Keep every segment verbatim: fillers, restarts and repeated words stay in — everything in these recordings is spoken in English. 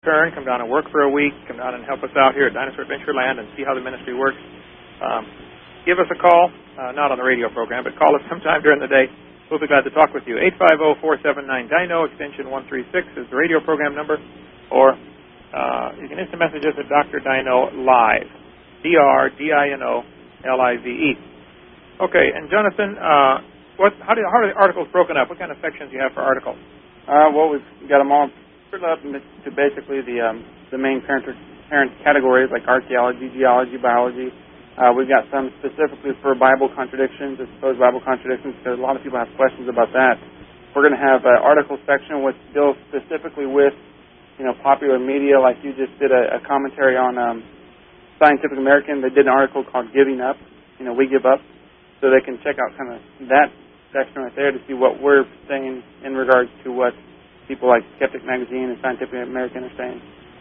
return, come down and work for a week, come down and help us out here at Dinosaur Adventureland and see how the ministry works, um, give us a call, uh, not on the radio program, but call us sometime during the day. We'll be glad to talk with you. eight five zero, four seven nine, D I N O, extension one three six is the radio program number, or uh, you can instant message us at Doctor Dino Live, D R D I N O L I V E. Okay, and Jonathan, uh, what, how, do, how are the articles broken up? What kind of sections do you have for articles? Uh, well, we've got them all split up to basically the um, the main parent, parent categories like archaeology, geology, biology. Uh, we've got some specifically for Bible contradictions, or supposed Bible contradictions, because a lot of people have questions about that. We're going to have an article section which deals specifically with, you know, popular media, like you just did a, a commentary on um, Scientific American. They did an article called Giving Up, you know, We Give Up. So they can check out kind of that section right there to see what we're saying in regards to what people like Skeptic Magazine and Scientific American are saying.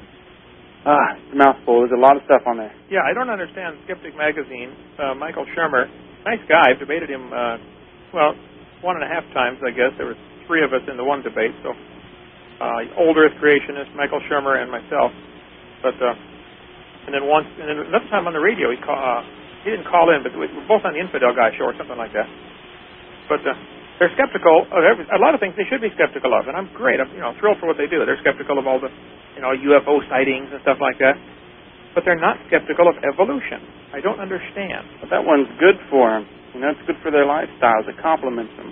Ah, it's a mouthful. There's a lot of stuff on there. Yeah, I don't understand Skeptic Magazine. Uh, Michael Shermer, nice guy. I've debated him, uh, well, one and a half times, I guess. There were three of us in the one debate. So, uh, old Earth creationist, Michael Shermer, and myself. But, uh, and then once, and then another time on the radio, he call, uh, he didn't call in, but we were both on the Infidel Guy show or something like that. But uh, they're skeptical of every, a lot of things they should be skeptical of, and I'm great. I'm you know thrilled for what they do. They're skeptical of all the you know U F O sightings and stuff like that, but they're not skeptical of evolution. I don't understand. But that one's good for them. You know, it's good for their lifestyles. It complements them.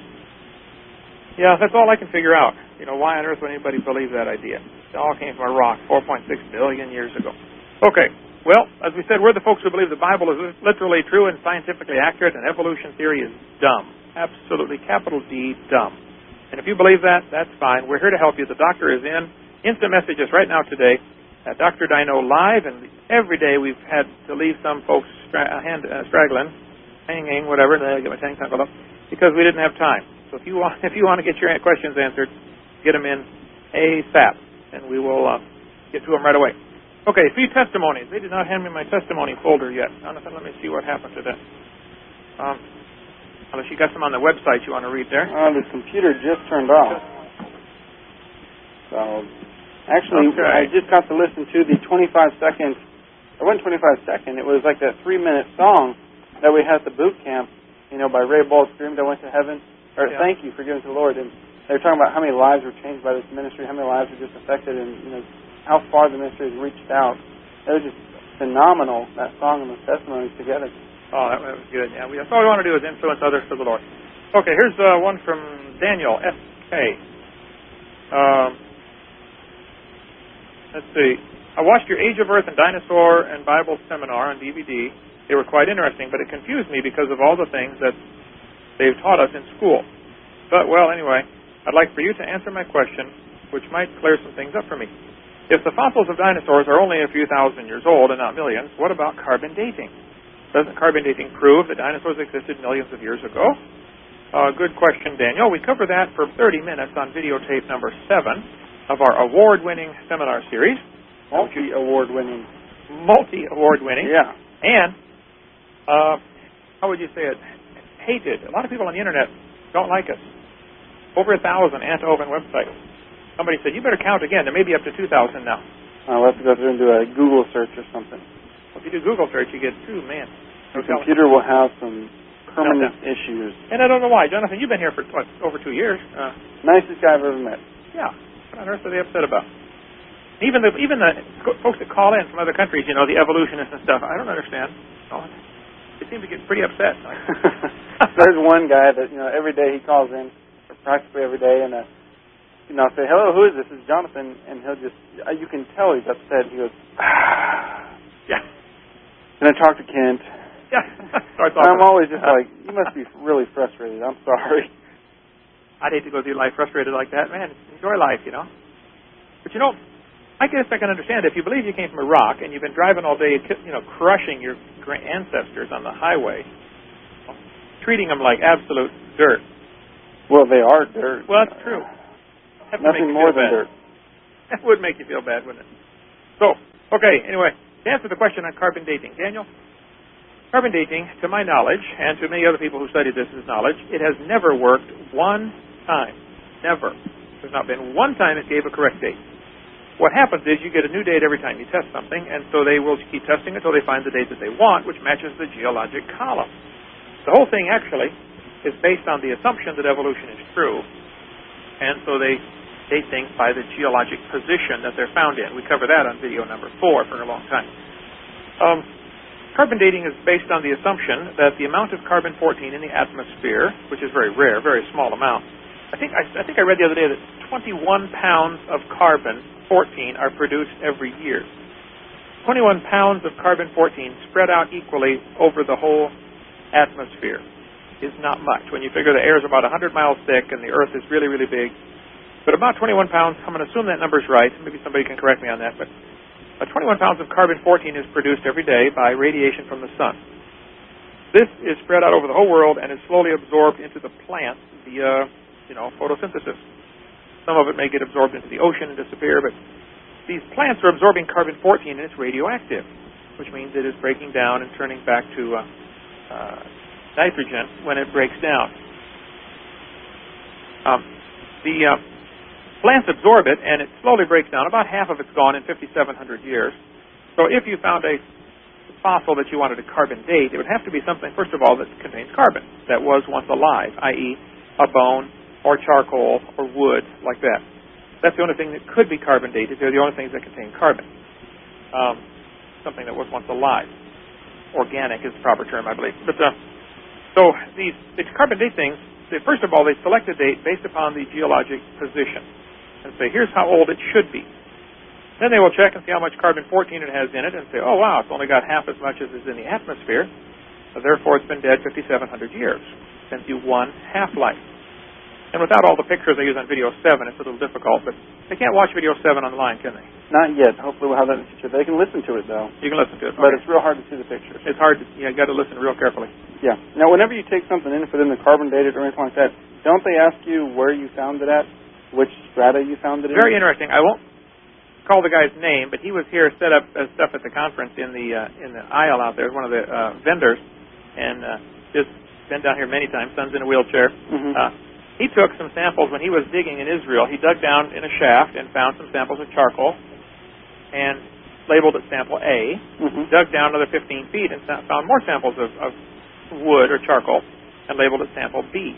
Yeah, that's all I can figure out. You know, why on earth would anybody believe that idea? It all came from a rock four point six billion years ago. Okay. Well, as we said, we're the folks who believe the Bible is literally true and scientifically accurate, and evolution theory is dumb. Absolutely, capital D, dumb. And if you believe that, that's fine. We're here to help you. The doctor is in. Instant messages right now today at Doctor Dino Live, and every day we've had to leave some folks stra- hand, uh, straggling, hanging, whatever, get my tank tangled up, because we didn't have time. So if you want, if you want to get your questions answered, get them in ASAP, and we will uh, get to them right away. Okay, few testimonies. They did not hand me my testimony folder yet. Jonathan, let me see what happened to that. Um, unless you got some on the website you want to read there. Uh, the computer just turned off. So, actually, okay. I just got to listen to the twenty-five second, it wasn't twenty-five second, it was like that three minute song that we had at the boot camp, you know, by Ray Ball Screamed, I Went to Heaven, or yeah. Thank You for Giving to the Lord. And they were talking about how many lives were changed by this ministry, how many lives were just affected, and, you know, how far the ministry has reached out. It was just phenomenal, that song and those testimonies together. Oh, that was good. Yeah, we, that's all we want to do is influence others for the Lord. Okay, here's uh, one from Daniel S K. Um, let's see. I watched your Age of Earth and Dinosaur and Bible seminar on D V D. They were quite interesting, but it confused me because of all the things that they've taught us in school. But, well, anyway, I'd like for you to answer my question, which might clear some things up for me. If the fossils of dinosaurs are only a few thousand years old and not millions, what about carbon dating? Doesn't carbon dating prove that dinosaurs existed millions of years ago? Uh, good question, Daniel. We cover that for thirty minutes on videotape number seven of our award-winning seminar series. Multi-award-winning. Multi-award-winning. Yeah. And, uh, how would you say it? Hated. A lot of people on the Internet don't like us. Over a thousand Antoven websites. Somebody said, you better count again. There may be up to two thousand now. I'll have to go through and do a Google search or something. Well, if you do Google search, you get, ooh, man. The computer will have some permanent no, no. issues. And I don't know why. Jonathan, you've been here for, what, over two years. Uh, Nicest guy I've ever met. Yeah. What on earth are they upset about? Even the even the folks that call in from other countries, you know, the evolutionists and stuff, I don't understand. Oh, they seem to get pretty upset. There's one guy that, you know, every day he calls in, or practically every day, and uh, you know, I'll say, hello, who is this? This is Jonathan. And he'll just, you can tell he's upset. He goes, ah. Yeah. And I talk to Kent. Yeah. I'm always just like, you must be really frustrated. I'm sorry. I'd hate to go through life frustrated like that. Man, enjoy life, you know. But, you know, I guess I can understand if you believe you came from a rock and you've been driving all day, you know, crushing your ancestors on the highway, treating them like absolute dirt. Well, they are dirt. Well, that's true. That Nothing more than bad. dirt. That would make you feel bad, wouldn't it? So, okay, anyway, to answer the question on carbon dating, Daniel, carbon dating, to my knowledge, and to many other people who studied this as knowledge, it has never worked one time. Never. There's not been one time it gave a correct date. what happens is you get a new date every time you test something, and so they will keep testing until they find the date that they want, which matches the geologic column. The whole thing actually is based on the assumption that evolution is true, and so they date things by the geologic position that they're found in. We cover that on video number four for a long time. Um, carbon dating is based on the assumption that the amount of carbon fourteen in the atmosphere, which is very rare, very small amount. I think I, I think I read the other day that twenty-one pounds of carbon fourteen are produced every year. twenty-one pounds of carbon fourteen spread out equally over the whole atmosphere is not much. When you figure the air is about one hundred miles thick and the Earth is really, really big, but about twenty-one pounds, I'm going to assume that number's right. Maybe somebody can correct me on that, but uh, twenty-one pounds of carbon fourteen is produced every day by radiation from the sun. This is spread out over the whole world and is slowly absorbed into the plants via, you know, photosynthesis. Some of it may get absorbed into the ocean and disappear, but these plants are absorbing carbon fourteen and it's radioactive, which means it is breaking down and turning back to uh, uh, nitrogen when it breaks down. Um, the uh, plants absorb it and it slowly breaks down. About half of it's gone in fifty-seven hundred years. So if you found a fossil that you wanted to carbon date, it would have to be something, first of all, that contains carbon, that was once alive, that is a bone or charcoal or wood, like that. That's the only thing that could be carbon dated. They're the only things that contain carbon. Um, something that was once alive. Organic is the proper term, I believe. But uh, so these, these carbon date things, they, first of all, they select a date based upon the geologic position and say, here's how old it should be. Then they will check and see how much carbon fourteen it has in it and say, oh, wow, it's only got half as much as is in the atmosphere. So therefore, it's been dead fifty-seven hundred years. Sends you one half-life. And without all the pictures I use on video seven, it's a little difficult, but they can't watch video seven on the line, can they? Not yet. Hopefully we'll have that in the future. They can listen to it, though. You can listen to it. But okay. It's real hard to see the pictures. It's hard to, you know, got to listen real carefully. Yeah. Now, whenever you take something in for them to carbon date it or anything like that, don't they ask you where you found it at? Which strata you found it in? Very interesting. I won't call the guy's name, but he was here set up uh, stuff at the conference in the uh, in the aisle out there, one of the uh, vendors, and uh, just been down here many times. Son's in a wheelchair. Mm-hmm. Uh, he took some samples when he was digging in Israel. He dug down in a shaft and found some samples of charcoal and labeled it sample A. Mm-hmm. Dug down another fifteen feet and found more samples of, of wood or charcoal and labeled it sample B.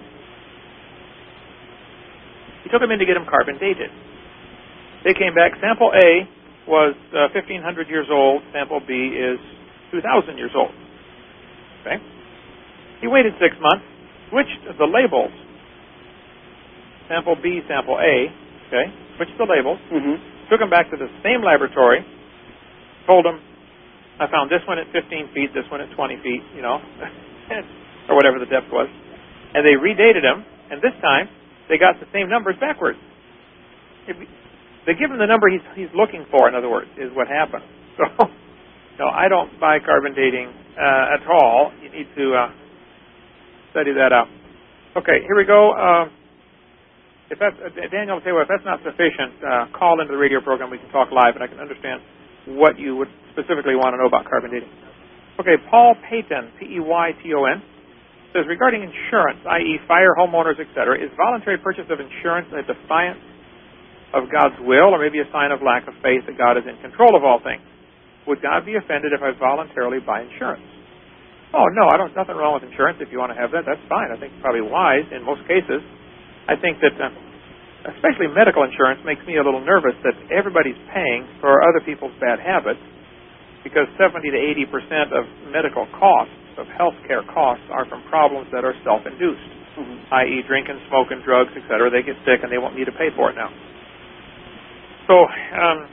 He took them in to get them carbon dated. They came back. Sample A was uh, fifteen hundred years old. Sample B is two thousand years old. Okay. He waited six months, switched the labels. Sample B, sample A. Okay. Switched the labels. Mm-hmm. Took them back to the same laboratory. Told them, I found this one at fifteen feet, this one at twenty feet, you know, or whatever the depth was. And they redated them, and this time they got the same numbers backwards. If, They give him the number he's he's looking for, in other words, is what happened. So, no, I don't buy carbon dating uh, at all. You need to uh, study that out. Okay, here we go. Uh, if that's, uh, Daniel will say, well, if that's not sufficient, uh, call into the radio program. We can talk live, and I can understand what you would specifically want to know about carbon dating. Okay, Paul Payton, P E Y T O N, says, regarding insurance, that is fire, homeowners, et cetera, is voluntary purchase of insurance a defiance of God's will, or maybe a sign of lack of faith that God is in control of all things? Would God be offended if I voluntarily buy insurance? Oh, no, I don't. Nothing wrong with insurance. If you want to have that, that's fine. I think it's probably wise in most cases. I think that, uh, especially medical insurance, makes me a little nervous that everybody's paying for other people's bad habits, because seventy to eighty percent of medical costs, of health care costs, are from problems that are self-induced, mm-hmm. that is drinking, smoking, drugs, et cetera. They get sick and they won't need to pay for it now. So, um,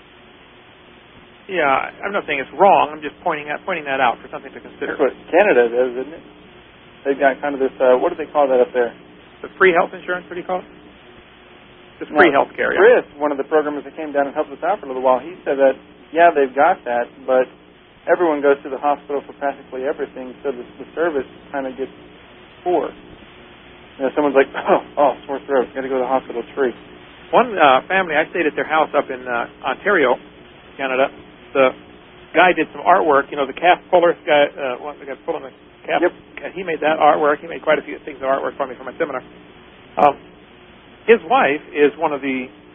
yeah, I'm not saying it's wrong. I'm just pointing out, pointing that out for something to consider. That's what Canada does, isn't it? They've got kind of this, uh, what do they call that up there? The free health insurance, what do you call it? Just free no, health care, yeah. Chris, one of the programmers that came down and helped us out for a little while, he said that, yeah, they've got that, but everyone goes to the hospital for practically everything, so the, the service kind of gets poor. You know, someone's like, oh, oh, sore throat, got to go to the hospital, it's free. One uh, family, I stayed at their house up in uh, Ontario, Canada. The guy did some artwork. You know, the calf puller guy, uh, one, the guy pulling the calf. Yep. He made that artwork. He made quite a few things of artwork for me for my seminar. Um, his wife is one of the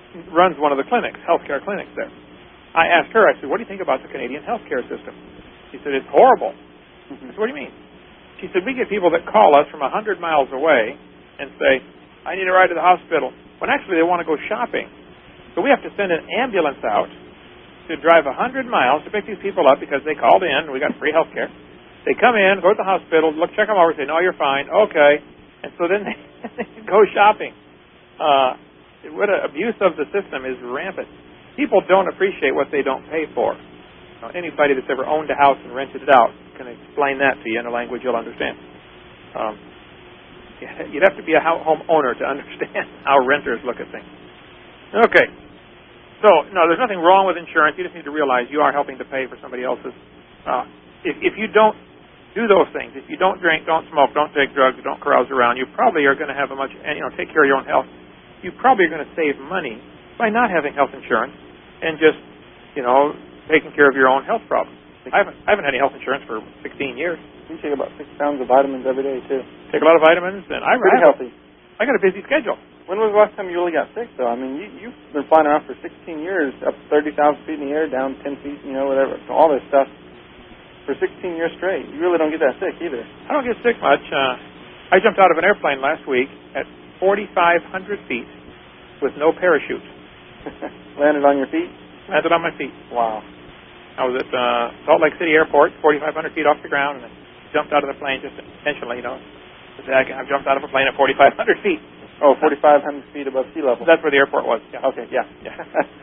runs one of the clinics, healthcare clinics there. I asked her, I said, what do you think about the Canadian healthcare system? She said, it's horrible. I said, what do you mean? She said, we get people that call us from one hundred miles away and say, I need a ride to the hospital, when actually they want to go shopping. So we have to send an ambulance out to drive one hundred miles to pick these people up because they called in, we got free health care. They come in, go to the hospital, look, check them over, say, no, you're fine, okay. And so then they, they go shopping. Uh, what an abuse of the system is rampant. People don't appreciate what they don't pay for. Now, anybody that's ever owned a house and rented it out can explain that to you in a language you'll understand. Um, you'd have to be a home owner to understand how renters look at things. Okay. So, no, there's nothing wrong with insurance. You just need to realize you are helping to pay for somebody else's. Uh, if, if you don't do those things, if you don't drink, don't smoke, don't take drugs, don't carouse around, you probably are going to have a much, you know, take care of your own health. You probably are going to save money by not having health insurance and just, you know, taking care of your own health problems. I haven't, I haven't had any health insurance for sixteen years. You take about six pounds of vitamins every day, too. Take a lot of vitamins, and I Pretty I, healthy. I got a busy schedule. When was the last time you really got sick, though? I mean, you, you've been flying around for sixteen years, up thirty thousand feet in the air, down ten feet, you know, whatever, all this stuff. For sixteen years straight. You really don't get that sick either. I don't get sick much. Uh, I jumped out of an airplane last week at forty-five hundred feet with no parachute. Landed on your feet? Landed on my feet. Wow. I was at uh, Salt Lake City Airport, forty-five hundred feet off the ground, and I jumped out of the plane just intentionally, you know. I jumped out of a plane at forty-five hundred feet. Oh, forty-five hundred feet above sea level. That's where the airport was. Yeah. Okay, yeah. yeah.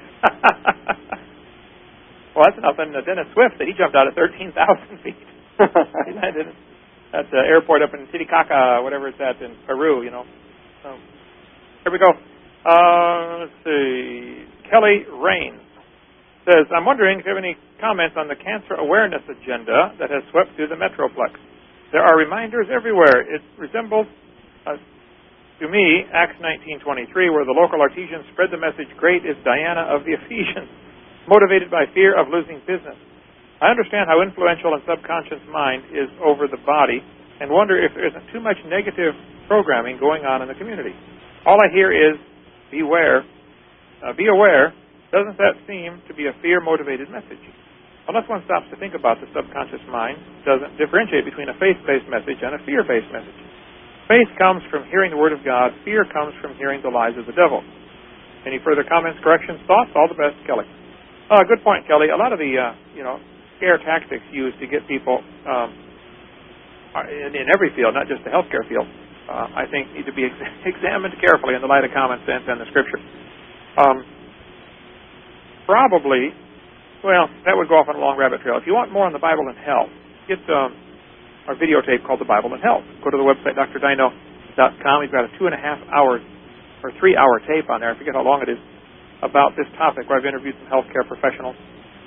Well, that's nothing. Uh, Dennis Swift said he jumped out at thirteen thousand feet. He landed at the airport up in Titicaca, whatever it's at, in Peru, you know. So, here we go. Uh, let's see. Kelly Rains says, I'm wondering if you have any comments on the cancer awareness agenda that has swept through the Metroplex. There are reminders everywhere. It resembles, uh, to me, Acts nineteen twenty-three, where the local artisans spread the message, great is Diana of the Ephesians, motivated by fear of losing business. I understand how influential and subconscious mind is over the body and wonder if there isn't too much negative programming going on in the community. All I hear is, beware, uh, be aware. Doesn't that seem to be a fear-motivated message? Unless one stops to think about the subconscious mind, doesn't differentiate between a faith-based message and a fear-based message. Faith comes from hearing the Word of God. Fear comes from hearing the lies of the devil. Any further comments, corrections, thoughts? All the best, Kelly. Uh, good point, Kelly. A lot of the, uh, you know, scare tactics used to get people um, in, in every field, not just the healthcare field, uh, I think need to be ex- examined carefully in the light of common sense and the Scripture. Um, probably, well, that would go off on a long rabbit trail. If you want more on the Bible and health, get um, our videotape called The Bible and Health. Go to the website, D R Dino dot com. We've got a two and a half hour or three hour tape on there. I forget how long it is, about this topic where I've interviewed some healthcare professionals.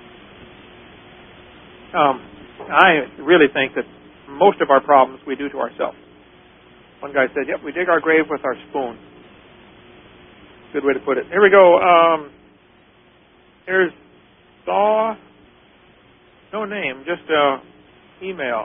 Um, I really think that most of our problems we do to ourselves. One guy said, yep, we dig our grave with our spoon. Good way to put it. Here we go. Um, here's Saw, no name, just uh, email.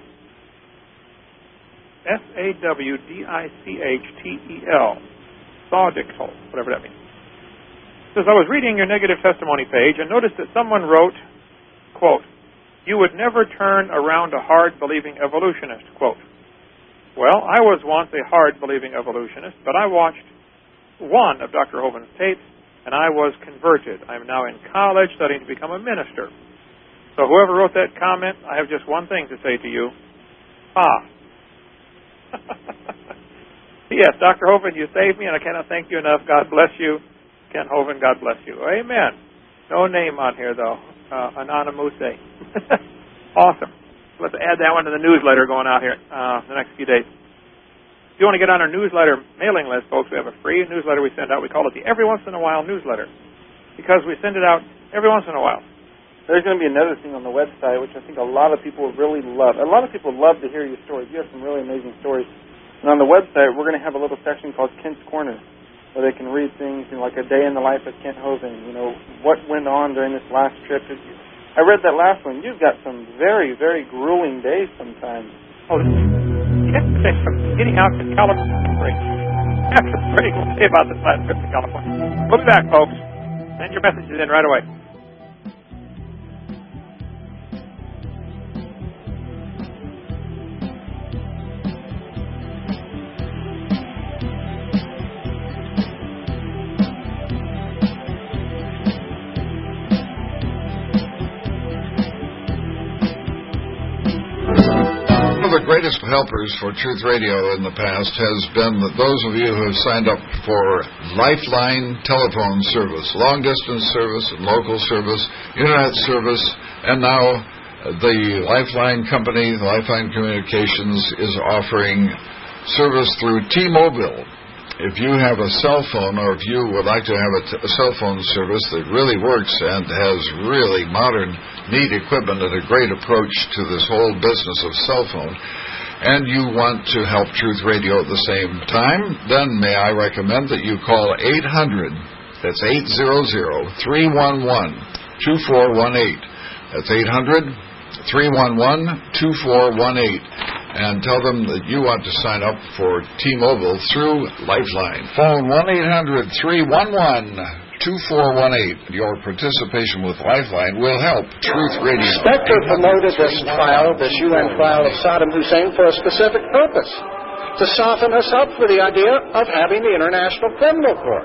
S A W D I C H T E L. Sawdictal, whatever that means. Says, I was reading your negative testimony page and noticed that someone wrote, quote, you would never turn around a hard-believing evolutionist, quote. Well, I was once a hard-believing evolutionist, but I watched one of Doctor Hovind's tapes, and I was converted. I'm now in college studying to become a minister. So whoever wrote that comment, I have just one thing to say to you. Ah. Yes, Doctor Hovind, you saved me, and I cannot thank you enough. God bless you. Ken Hovind, God bless you. Amen. No name on here, though. Uh, Anonymous. Awesome. Let's add that one to the newsletter going out here uh, the next few days. If you want to get on our newsletter mailing list, folks, we have a free newsletter we send out. We call it the Every Once in a While newsletter because we send it out every once in a while. There's going to be another thing on the website, which I think a lot of people would really love. A lot of people love to hear your stories. You have some really amazing stories. And on the website, we're going to have a little section called Kent's Corner, where they can read things, you know, like a day in the life of Kent Hovind, you know, what went on during this last trip. I read that last one. You've got some very, very grueling days sometimes. Oh, yesterday from getting out to California. I have some pretty cool to say about this last trip to California. Look back, folks. Send your messages in right away. The greatest helpers for Truth Radio in the past has been that those of you who have signed up for Lifeline telephone service, long-distance service and local service, internet service, and now the Lifeline company, Lifeline Communications, is offering service through T-Mobile. If you have a cell phone, or if you would like to have a, t- a cell phone service that really works and has really modern, neat equipment and a great approach to this whole business of cell phone, and you want to help Truth Radio at the same time, then may I recommend that you call eight hundred, that's eight hundred, three one one, two four one eight. That's eight hundred, three one one, two four one eight. And tell them that you want to sign up for T-Mobile through Lifeline. Phone one eight hundred, three one one, two four one eight. Your participation with Lifeline will help Truth Radio. Spectre promoted this trial, this U N trial of Saddam Hussein, for a specific purpose, to soften us up for the idea of having the International Criminal Court.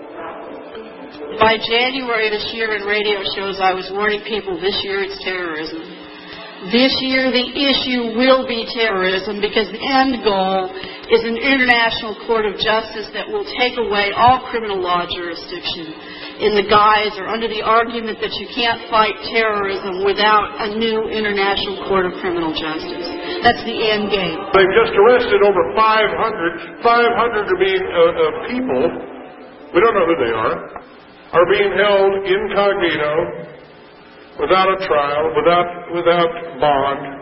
By January this year in radio shows, I was warning people this year it's terrorism. This year the issue will be terrorism, because the end goal is an international court of justice that will take away all criminal law jurisdiction in the guise or under the argument that you can't fight terrorism without a new international court of criminal justice. That's the end game. They've just arrested over five hundred. five hundred are being, uh, uh, people, we don't know who they are, are being held incognito, without a trial, without without bond.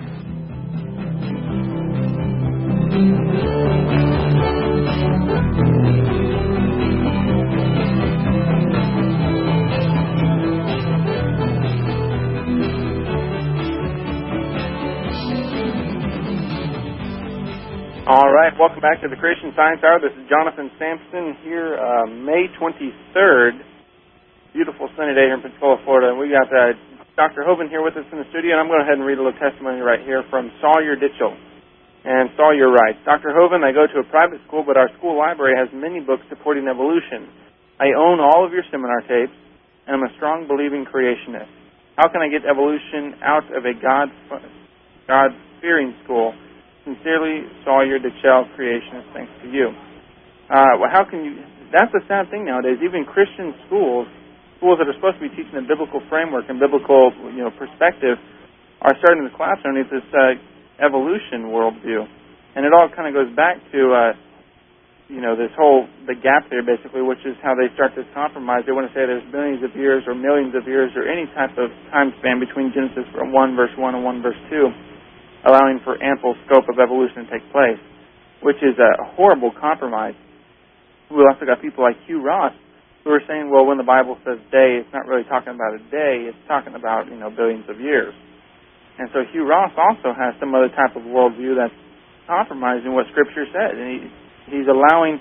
All right, welcome back to the Christian Science Hour. This is Jonathan Sampson here, uh, May twenty-third. Beautiful sunny day here in Pensacola, Florida. And we got uh, Doctor Hovind here with us in the studio, and I'm going to go ahead and read a little testimony right here from Sawyer Ditchell. And Sawyer writes, Doctor Hovind, I go to a private school, but our school library has many books supporting evolution. I own all of your seminar tapes, and I'm a strong believing creationist. How can I get evolution out of a God, God-fearing school? Sincerely, Sawyer Ditchell, creationist. Thanks to you. Uh, well, how can you... That's the sad thing nowadays. Even Christian schools, schools that are supposed to be teaching a biblical framework and biblical, you know, perspective, are starting to collapse underneath this uh, evolution worldview. And it all kind of goes back to, uh, you know, this whole, the gap there basically, which is how they start this compromise. They want to say there's billions of years or millions of years or any type of time span between Genesis one verse one and one verse two, allowing for ample scope of evolution to take place, which is a horrible compromise. We also got people like Hugh Ross who are saying, well, when the Bible says day, it's not really talking about a day, it's talking about, you know, billions of years. And so Hugh Ross also has some other type of worldview that's compromising what Scripture says. And he, he's allowing,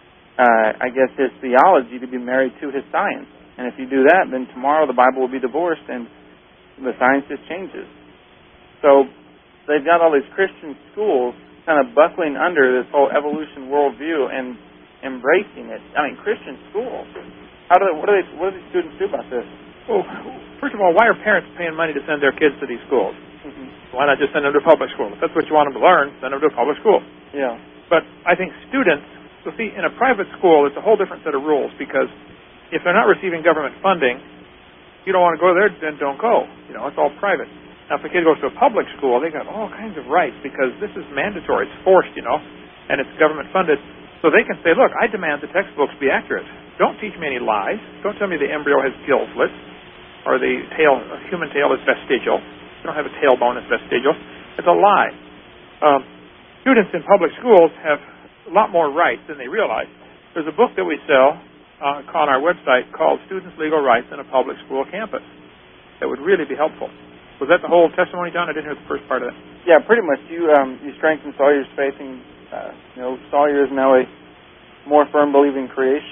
uh, I guess, his theology to be married to his science. And if you do that, then tomorrow the Bible will be divorced and the science just changes. So they've got all these Christian schools kind of buckling under this whole evolution worldview and embracing it. I mean, Christian schools. How do they, what do they, what do these students do about this? Well, first of all, why are parents paying money to send their kids to these schools? Mm-hmm. Why not just send them to public school? If that's what you want them to learn, send them to a public school. Yeah. But I think students, so see, in a private school, it's a whole different set of rules, because if they're not receiving government funding, you don't want to go there, then don't go. You know, it's all private. Now, if a kid goes to a public school, they got all kinds of rights, because this is mandatory. It's forced, you know, and it's government funded. So they can say, look, I demand the textbooks be accurate. Don't teach me any lies. Don't tell me the embryo has gill slits or the tail, a human tail is vestigial. You don't have a tailbone that's vestigial. It's a lie. Um, students in public schools have a lot more rights than they realize. There's a book that we sell uh, on our website called Students' Legal Rights in a Public School Campus that would really be helpful. Was that the whole testimony, John? I didn't hear the first part of that. Yeah, pretty much. You um, you strengthen Sawyer's faith, and uh, you know Sawyer is now a more firm believing creationist,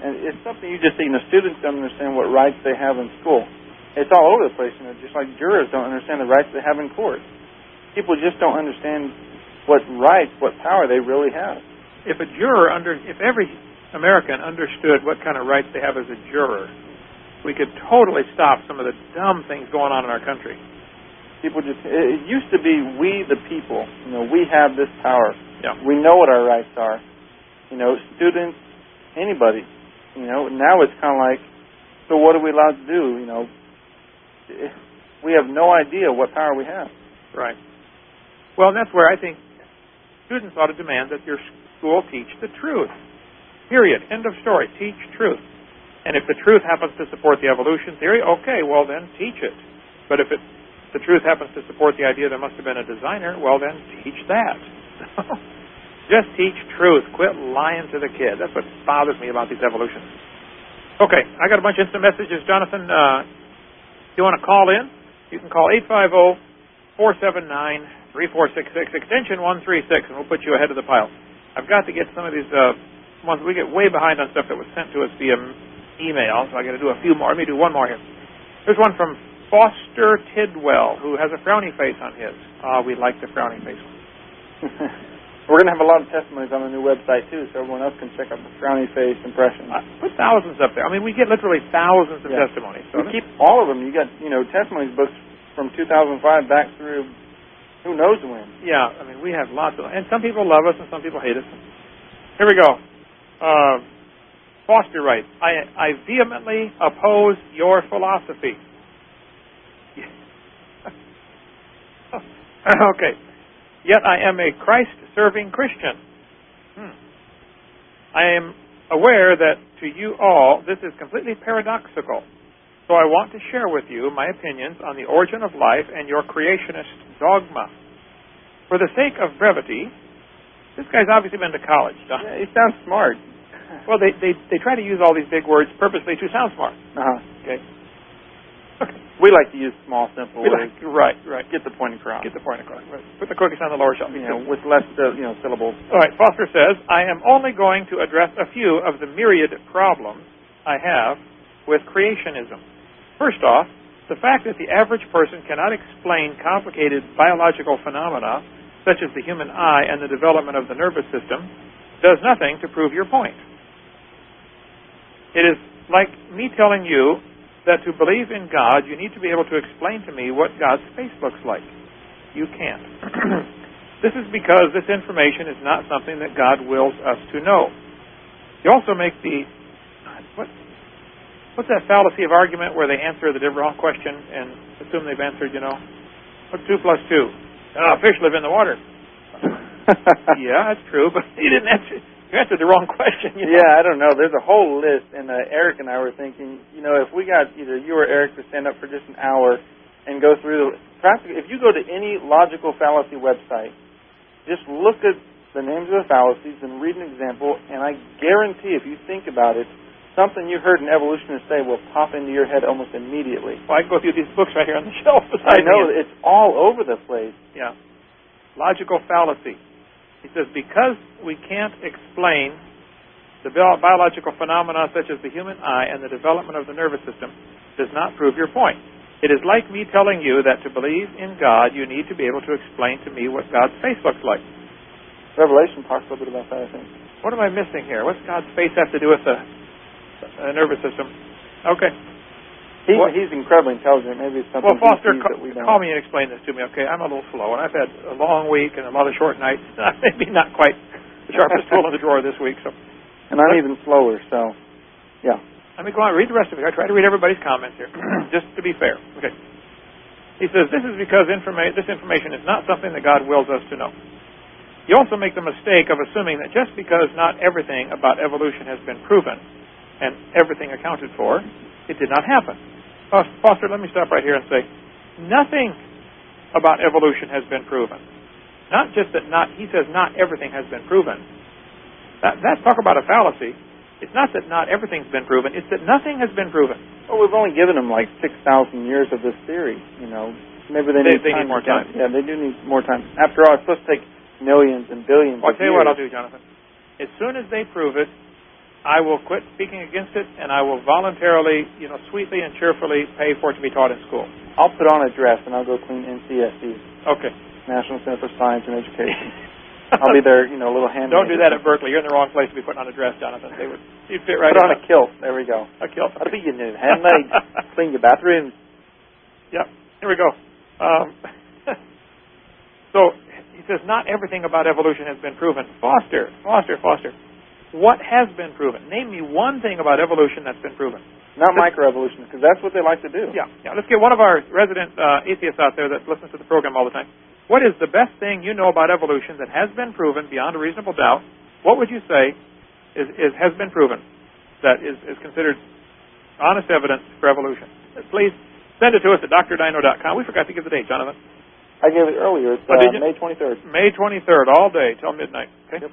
And it's something you just see. You know, students don't understand what rights they have in school. It's all over the place. You know, just like jurors don't understand the rights they have in court. People just don't understand what rights, what power they really have. If a juror under, if every American understood what kind of rights they have as a juror, we could totally stop some of the dumb things going on in our country. People just, it used to be we the people, you know, we have this power. Yeah. We know what our rights are. You know, students, anybody, you know, now it's kind of like, so what are we allowed to do? You know, we have no idea what power we have. Right. Well, and that's where I think students ought to demand that your school teach the truth. Period. End of story. Teach truth. And if the truth happens to support the evolution theory, okay, well then teach it. But if it, the truth happens to support the idea there must have been a designer, well then teach that. Just teach truth. Quit lying to the kid. That's what bothers me about these evolutions. Okay, I got a bunch of instant messages. Jonathan, uh, if you want to call in, you can call eight five zero, four seven nine, three four six six, extension one three six, and we'll put you ahead of the pile. I've got to get some of these uh, ones. We get way behind on stuff that was sent to us via email, so I got to do a few more. Let me do one more here. There's one from Foster Tidwell, who has a frowny face on his. Ah, uh, we like the frowny face one. We're going to have a lot of testimonies on the new website, too, so everyone else can check out the frowny face impression. Uh, put thousands up there. I mean, we get literally thousands of yeah. testimonies. So we keep all of them. You got, you know, testimonies books from two thousand five back through who knows when. Yeah, I mean, we have lots of them. And some people love us and some people hate us. Here we go. Uh, Foster writes, I, I vehemently oppose your philosophy. Okay. Yet I am a Christ-serving Christian. Hmm. I am aware that to you all this is completely paradoxical. So I want to share with you my opinions on the origin of life and your creationist dogma. For the sake of brevity, this guy's obviously been to college. Huh? Yeah, he sounds smart. Well, they, they they try to use all these big words purposely to sound smart. Uh-huh. Okay. Okay. We like to use small, simple we words. Like, right, right. Get the point across. Get the point across. Right. Put the cookies on the lower shelf. You know, with less, uh, you know, syllables. All right. Foster says, I am only going to address a few of the myriad problems I have with creationism. First off, the fact that the average person cannot explain complicated biological phenomena, such as the human eye and the development of the nervous system, does nothing to prove your point. It is like me telling you that to believe in God, you need to be able to explain to me what God's face looks like. You can't. This is because this information is not something that God wills us to know. You also make the... What, what's that fallacy of argument where they answer the wrong question and assume they've answered, you know? What's two plus two? Oh, fish live in the water. Yeah, that's true, but you didn't answer... You answered the wrong question. You know? Yeah, I don't know. There's a whole list, and uh, Eric and I were thinking, you know, if we got either you or Eric to stand up for just an hour and go through the practically, if you go to any logical fallacy website, just look at the names of the fallacies and read an example, and I guarantee if you think about it, something you heard an evolutionist say will pop into your head almost immediately. Well, I can go through these books right here on the shelf I beside know. me. It's all over the place. Yeah. Logical fallacy. He says, because we can't explain the biological phenomena such as the human eye and the development of the nervous system does not prove your point. It is like me telling you that to believe in God, you need to be able to explain to me what God's face looks like. Revelation talks a little bit about that, I think. What am I missing here? What's God's face have to do with the, the nervous system? Okay. He, What? He's incredibly intelligent. Maybe it's something Well, Foster, he sees ca- that we don't. call me and explain this to me, okay? I'm a little slow, and I've had a long week and a lot of short nights. Maybe not quite the sharpest tool in the drawer this week. So, And I'm even slower, so, yeah. let me go on and read the rest of it. I try to read everybody's comments here, just to be fair. Okay. He says, this is because informa- this information is not something that God wills us to know. You also make the mistake of assuming that just because not everything about evolution has been proven and everything accounted for, it did not happen. Foster, let me stop right here and say, nothing about evolution has been proven. Not just that not, he says not everything has been proven. That, that's talk about a fallacy. It's not that not everything's been proven, it's that nothing has been proven. Well, we've only given them like six thousand years of this theory, you know. Maybe they, They- need, they time need more to time. count. Yeah, they do need more time. After all, it's supposed to take millions and billions Well, I'll of tell you years. what I'll do, Jonathan. As soon as they prove it, I will quit speaking against it, and I will voluntarily, you know, sweetly and cheerfully pay for it to be taught in school. I'll put on a dress and I'll go clean N C S E. Okay. National Center for Science and Education. I'll be there, you know, a little hand. Don't do that at Berkeley. You're in the wrong place to be putting on a dress, Jonathan. They would, you'd fit right Put in. on a kilt. There we go. A kilt. That'll be your new handmade. Clean your bathrooms. Yep. Here we go. Um, so he says, not everything about evolution has been proven. Foster, Foster, Foster. What has been proven? Name me one thing about evolution that's been proven. Not microevolution, because that's what they like to do. Yeah, yeah. Let's get one of our resident uh, atheists out there that listens to the program all the time. What is the best thing you know about evolution that has been proven beyond a reasonable doubt? What would you say is, is has been proven that is, is considered honest evidence for evolution? Please send it to us at D R dino dot com. We forgot to give the date, Jonathan. I gave it earlier. It's uh, oh, May twenty-third. May twenty-third, all day till midnight. Okay. Yep.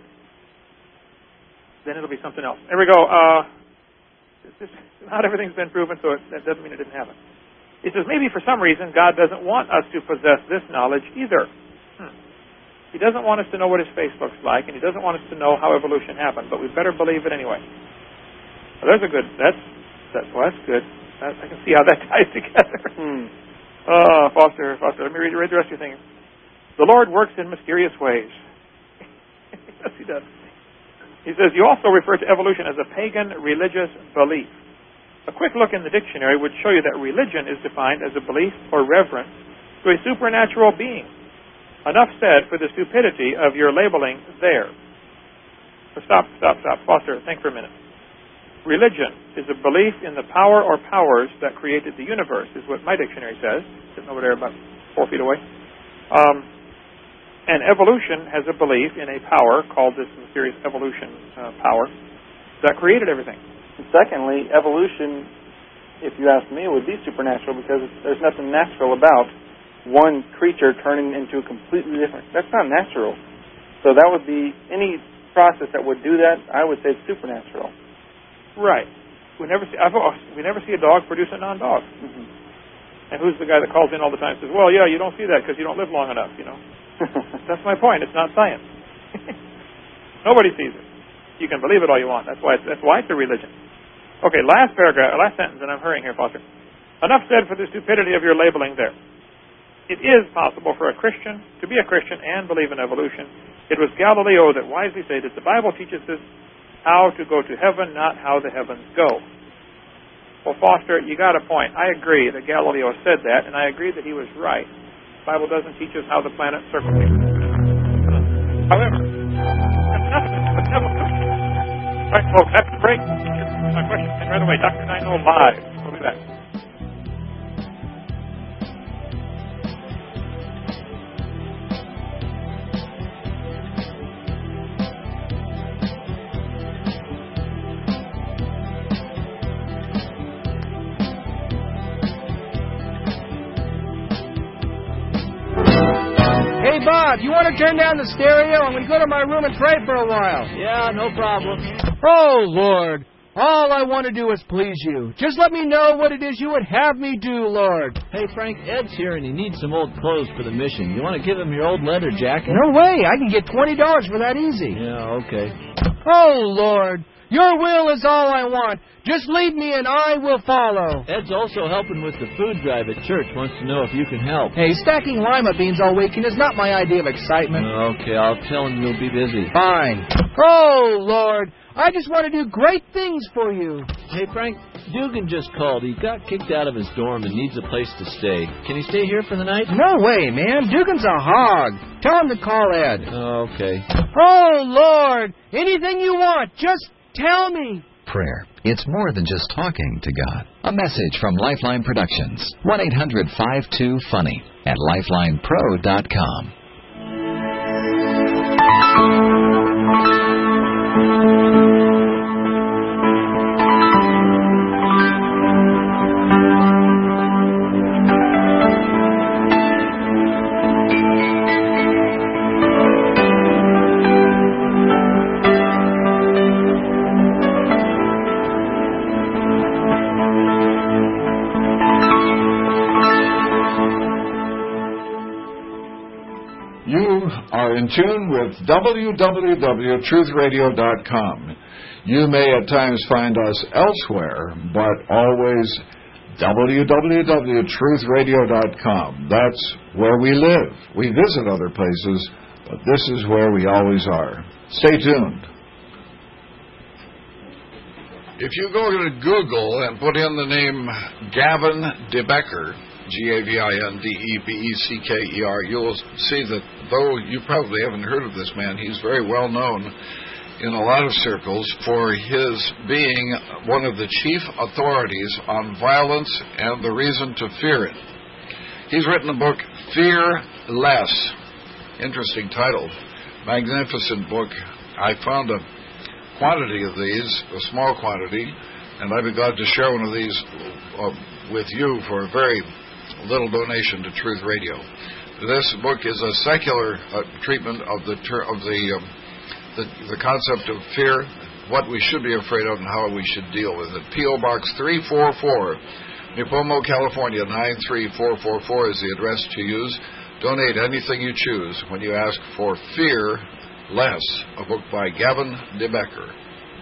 Then it'll be something else. There we go. Uh, this, not everything's been proven, so it, that doesn't mean it didn't happen. He says, maybe for some reason God doesn't want us to possess this knowledge either. Hmm. He doesn't want us to know what his face looks like, and he doesn't want us to know how evolution happened, but we better believe it anyway. Well, there's a good, that's, that's, well, that's good. I, I can see how that ties together. Hmm. Oh, Foster, Foster, let me read, read the rest of your thing. The Lord works in mysterious ways. Yes, he does. He says, you also refer to evolution as a pagan religious belief. A quick look in the dictionary would show you that religion is defined as a belief or reverence to a supernatural being. Enough said for the stupidity of your labeling there. So stop, stop, stop. Foster, think for a minute. Religion is a belief in the power or powers that created the universe, is what my dictionary says. Sitting over there about four feet away. Um, and evolution has a belief in a power called this mysterious evolution uh, power that created everything. And secondly, evolution, if you ask me, would be supernatural because there's nothing natural about one creature turning into a completely different. That's not natural. So that would be any process that would do that. I would say it's supernatural. Right. We never see. I've, we never see a dog produce a non-dog. Mm-hmm. And who's the guy that calls in all the time and says, "Well, yeah, you don't see that because you don't live long enough." You know. That's my point. It's not science. Nobody sees it. You can believe it all you want. That's why. It's, that's why it's a religion. Okay. Last paragraph. Last sentence, and I'm hurrying here, Foster. Enough said for the stupidity of your labeling there. It is possible for a Christian to be a Christian and believe in evolution. It was Galileo that wisely said that the Bible teaches us how to go to heaven, not how the heavens go. Well, Foster, you got a point. I agree that Galileo said that, and I agree that he was right. The Bible doesn't teach us how the planet circles. However, that's nothing but evolution. All right, folks, after the break, my question right away. Doctor Dino live. We'll be back. Hey, Bob, you want to turn down the stereo? I'm going to go to my room and pray for a while. Yeah, no problem. Oh, Lord. All I want to do is please you. Just let me know what it is you would have me do, Lord. Hey, Frank, Ed's here and he needs some old clothes for the mission. You want to give him your old leather jacket? No way. I can get twenty dollars for that easy. Yeah, okay. Oh, Lord. Your will is all I want. Just lead me and I will follow. Ed's also helping with the food drive at church. Wants to know if you can help. Hey, stacking lima beans all weekend is not my idea of excitement. Okay, I'll tell him you'll be busy. Fine. Oh, Lord. I just want to do great things for you. Hey, Frank, Dugan just called. He got kicked out of his dorm and needs a place to stay. Can he stay here for the night? No way, man. Dugan's a hog. Tell him to call Ed. Okay. Oh, Lord. Anything you want, just tell me. Prayer. It's more than just talking to God. A message from Lifeline Productions. one eight hundred five two funny at lifeline pro dot com. You are in tune with w w w dot truth radio dot com. You may at times find us elsewhere, but always w w w dot truth radio dot com. That's where we live. We visit other places, but this is where we always are. Stay tuned. If you go to Google and put in the name Gavin de Becker, G A V I N D E B E C K E R, you'll see that though you probably haven't heard of this man, he's very well known in a lot of circles for his being one of the chief authorities on violence and the reason to fear it. He's written a book, Fear Less. Interesting title. Magnificent book. I found a quantity of these, a small quantity, and I'd be glad to share one of these uh, with you for a very little donation to Truth Radio. This book is a secular uh, treatment of the ter- of the, um, the the concept of fear, what we should be afraid of, and how we should deal with it. P O Box three four four, Nipomo, California nine three four four four is the address to use. Donate anything you choose when you ask for Fear Less, a book by Gavin de Becker.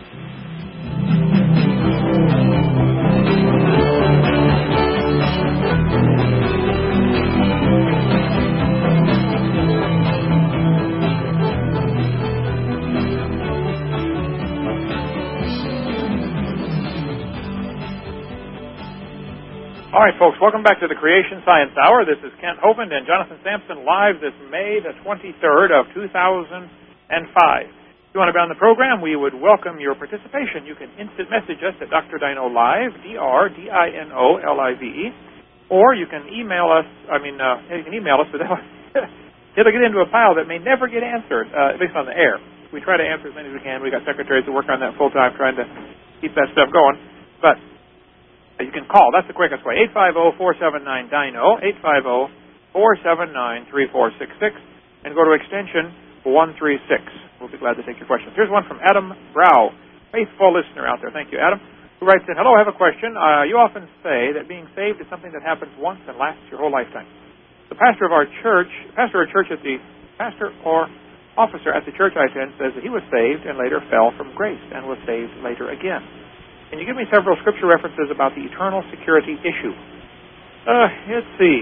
All right, folks, welcome back to the Creation Science Hour. This is Kent Hovind and Jonathan Sampson live this May the twenty-third of two thousand five. If you want to be on the program, we would welcome your participation. You can instant message us at Doctor Dino Live, D R D I N O L I V E, or you can email us, I mean, uh, you can email us, but it'll get into a pile that may never get answered, uh, at least on the air. We try to answer as many as we can. We've got secretaries that work on that full-time trying to keep that stuff going. But you can call. That's the quickest way. eight five zero, four seven nine, D I N O, eight five zero, four seven nine, three four six six, and go to extension one three six. We'll be glad to take your questions. Here's one from Adam Brow, faithful listener out there. Thank you, Adam, who writes in, hello, I have a question. Uh, you often say that being saved is something that happens once and lasts your whole lifetime. The pastor of our church, pastor of church at the, pastor or officer at the church I attend says that he was saved and later fell from grace and was saved later again. Can you give me several scripture references about the eternal security issue? Uh, let's see.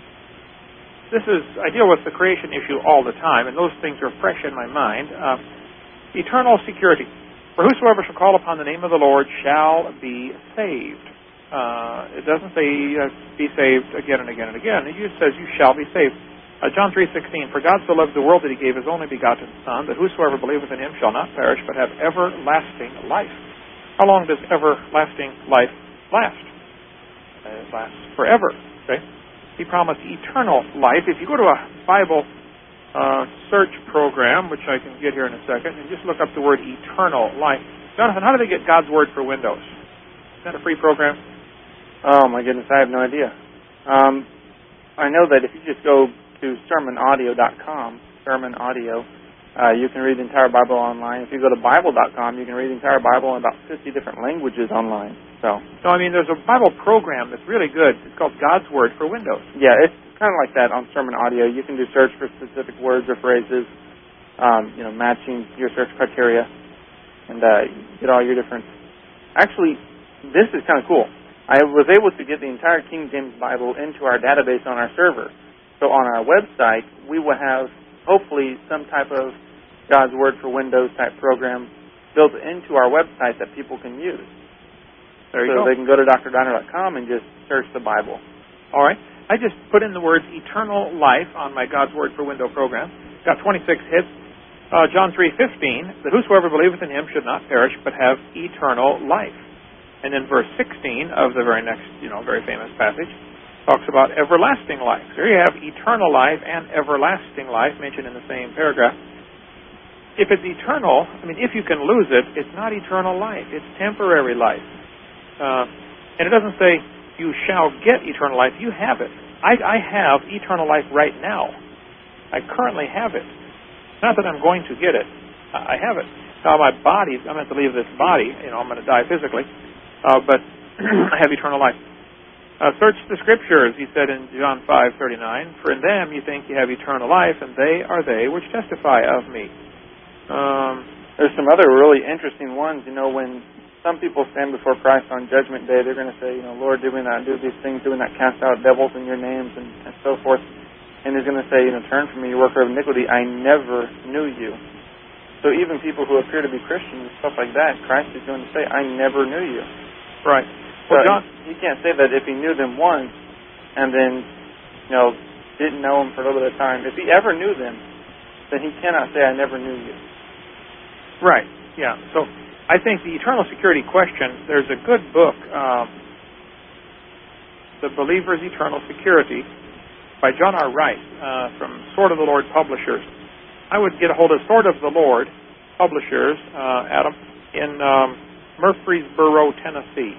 This is, I deal with the creation issue all the time, and those things are fresh in my mind. Uh, eternal security. For whosoever shall call upon the name of the Lord shall be saved. Uh, it doesn't say uh, be saved again and again and again. It just says you shall be saved. Uh, John three sixteen, for God so loved the world that he gave his only begotten Son, that whosoever believeth in him shall not perish, but have everlasting life. How long does everlasting life last? It lasts forever. Okay? He promised eternal life. If you go to a Bible uh, search program, which I can get here in a second, and just look up the word eternal life. Jonathan, how do they get God's Word for Windows? Is that a free program? Oh, my goodness, I have no idea. Um, I know that if you just go to sermon audio dot com, Sermon Audio, Uh, you can read the entire Bible online. If you go to Bible dot com, you can read the entire Bible in about fifty different languages online. So, so I mean, there's a Bible program that's really good. It's called God's Word for Windows. Yeah, it's kind of like that on Sermon Audio. You can do search for specific words or phrases, um, you know, matching your search criteria, and uh, get all your different... Actually, this is kind of cool. I was able to get the entire King James Bible into our database on our server. So on our website, we will have, hopefully, some type of God's Word for Windows type program built into our website that people can use. There you so go. They can go to Dr Diner dot com and just search the Bible. All right. I just put in the words eternal life on my God's Word for Windows program. Got twenty-six hits. Uh, John three fifteen, that whosoever believeth in him should not perish, but have eternal life. And then verse sixteen of the very next, you know, very famous passage talks about everlasting life. So here you have eternal life and everlasting life mentioned in the same paragraph. If it's eternal, I mean, if you can lose it, it's not eternal life. It's temporary life. Uh, and it doesn't say you shall get eternal life. You have it. I, I have eternal life right now. I currently have it. Not that I'm going to get it. I have it. Now my body, I'm going to have to leave this body. You know, I'm going to die physically. Uh, but I have eternal life. Uh, search the Scriptures, he said in John five thirty-nine. For in them you think you have eternal life, and they are they which testify of me. Um, there's some other really interesting ones. You know, when some people stand before Christ on Judgment Day, they're going to say, you know, Lord, do we not do these things? Do we not cast out devils in your names, and, and so forth? And he's going to say, you know, turn from me, you worker of iniquity. I never knew you. So even people who appear to be Christians and stuff like that, Christ is going to say, I never knew you. Right. So Well, John, he can't say that if he knew them once and then, you know, didn't know them for a little bit of time. If he ever knew them, then he cannot say, I never knew you. right, yeah. So I think the eternal security question, there's a good book, um, The Believer's Eternal Security, by John R. Wright, uh, from Sword of the Lord Publishers. I would get a hold of Sword of the Lord Publishers, uh, Adam, in um, Murfreesboro, Tennessee.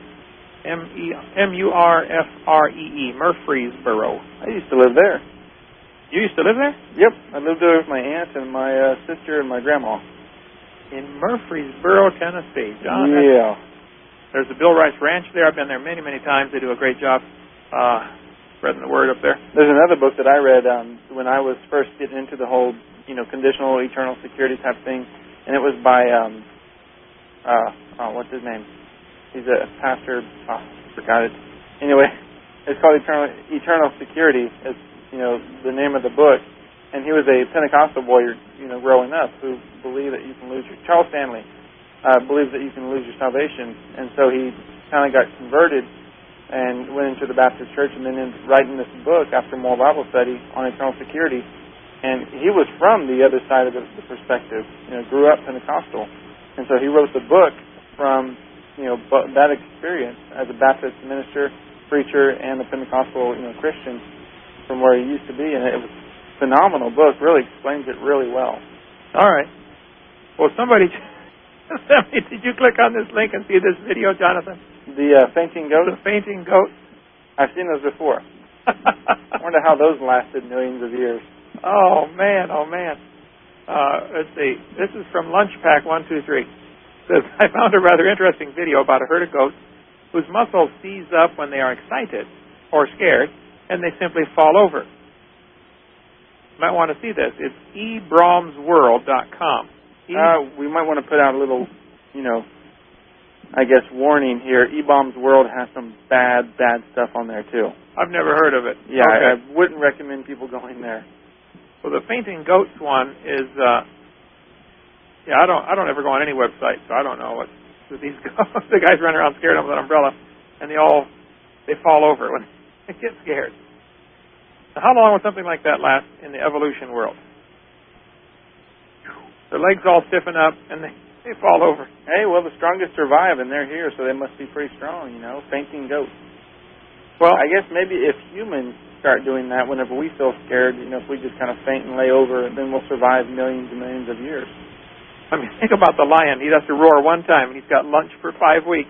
M U R F R E E, Murfreesboro. I used to live there. You used to live there? Yep, I lived there with my aunt and my uh, sister and my grandma. In Murfreesboro, Tennessee. John, yeah. there's the Bill Rice Ranch there. I've been there many, many times. They do a great job uh, spreading the word up there. There's another book that I read um, when I was first getting into the whole, you know, conditional eternal security type thing, and it was by, um, uh, oh, what's his name? He's a pastor. Oh, I forgot it. Anyway, it's called Eternal Eternal Security. It's, you know, the name of the book. And he was a Pentecostal boy, you know, growing up, who believed that you can lose your... Charles Stanley uh, believes that you can lose your salvation. And so he kind of got converted and went into the Baptist church, and then in writing this book after more Bible study on eternal security. And he was from the other side of the, the perspective, you know, grew up Pentecostal. And so he wrote the book from, you know, that experience as a Baptist minister, preacher, and a Pentecostal, you know, Christian from where he used to be. And it was a phenomenal book, really explains it really well. All right. Well, somebody... Did you click on this link and see this video, Jonathan? The uh, fainting goat? The fainting goat? I've seen those before. I wonder how those lasted millions of years. Oh, man, oh, man. Uh, let's see. This is from Lunch Pack one two three. It says, I found a rather interesting video about a herd of goats whose muscles seize up when they are excited or scared, and they simply fall over. You might want to see this. It's e brahms world dot com. Uh, we might want to put out a little, you know, I guess, warning here. E-Bombs World has some bad, bad stuff on there, too. I've never heard of it. Yeah, okay. I, I wouldn't recommend people going there. Well, the fainting goats one is, uh, yeah, I don't I don't ever go on any website, so I don't know what these goats, the guys run around scared of with an umbrella, and they all, they fall over when they get scared. Now, how long would something like that last in the evolution world? Their legs all stiffen up, and they, they fall over. Hey, well, the strongest survive, and they're here, so they must be pretty strong, you know, fainting goats. Well, I guess maybe if humans start doing that whenever we feel scared, you know, if we just kind of faint and lay over, then we'll survive millions and millions of years. I mean, think about the lion. He has to roar one time, and he's got lunch for five weeks.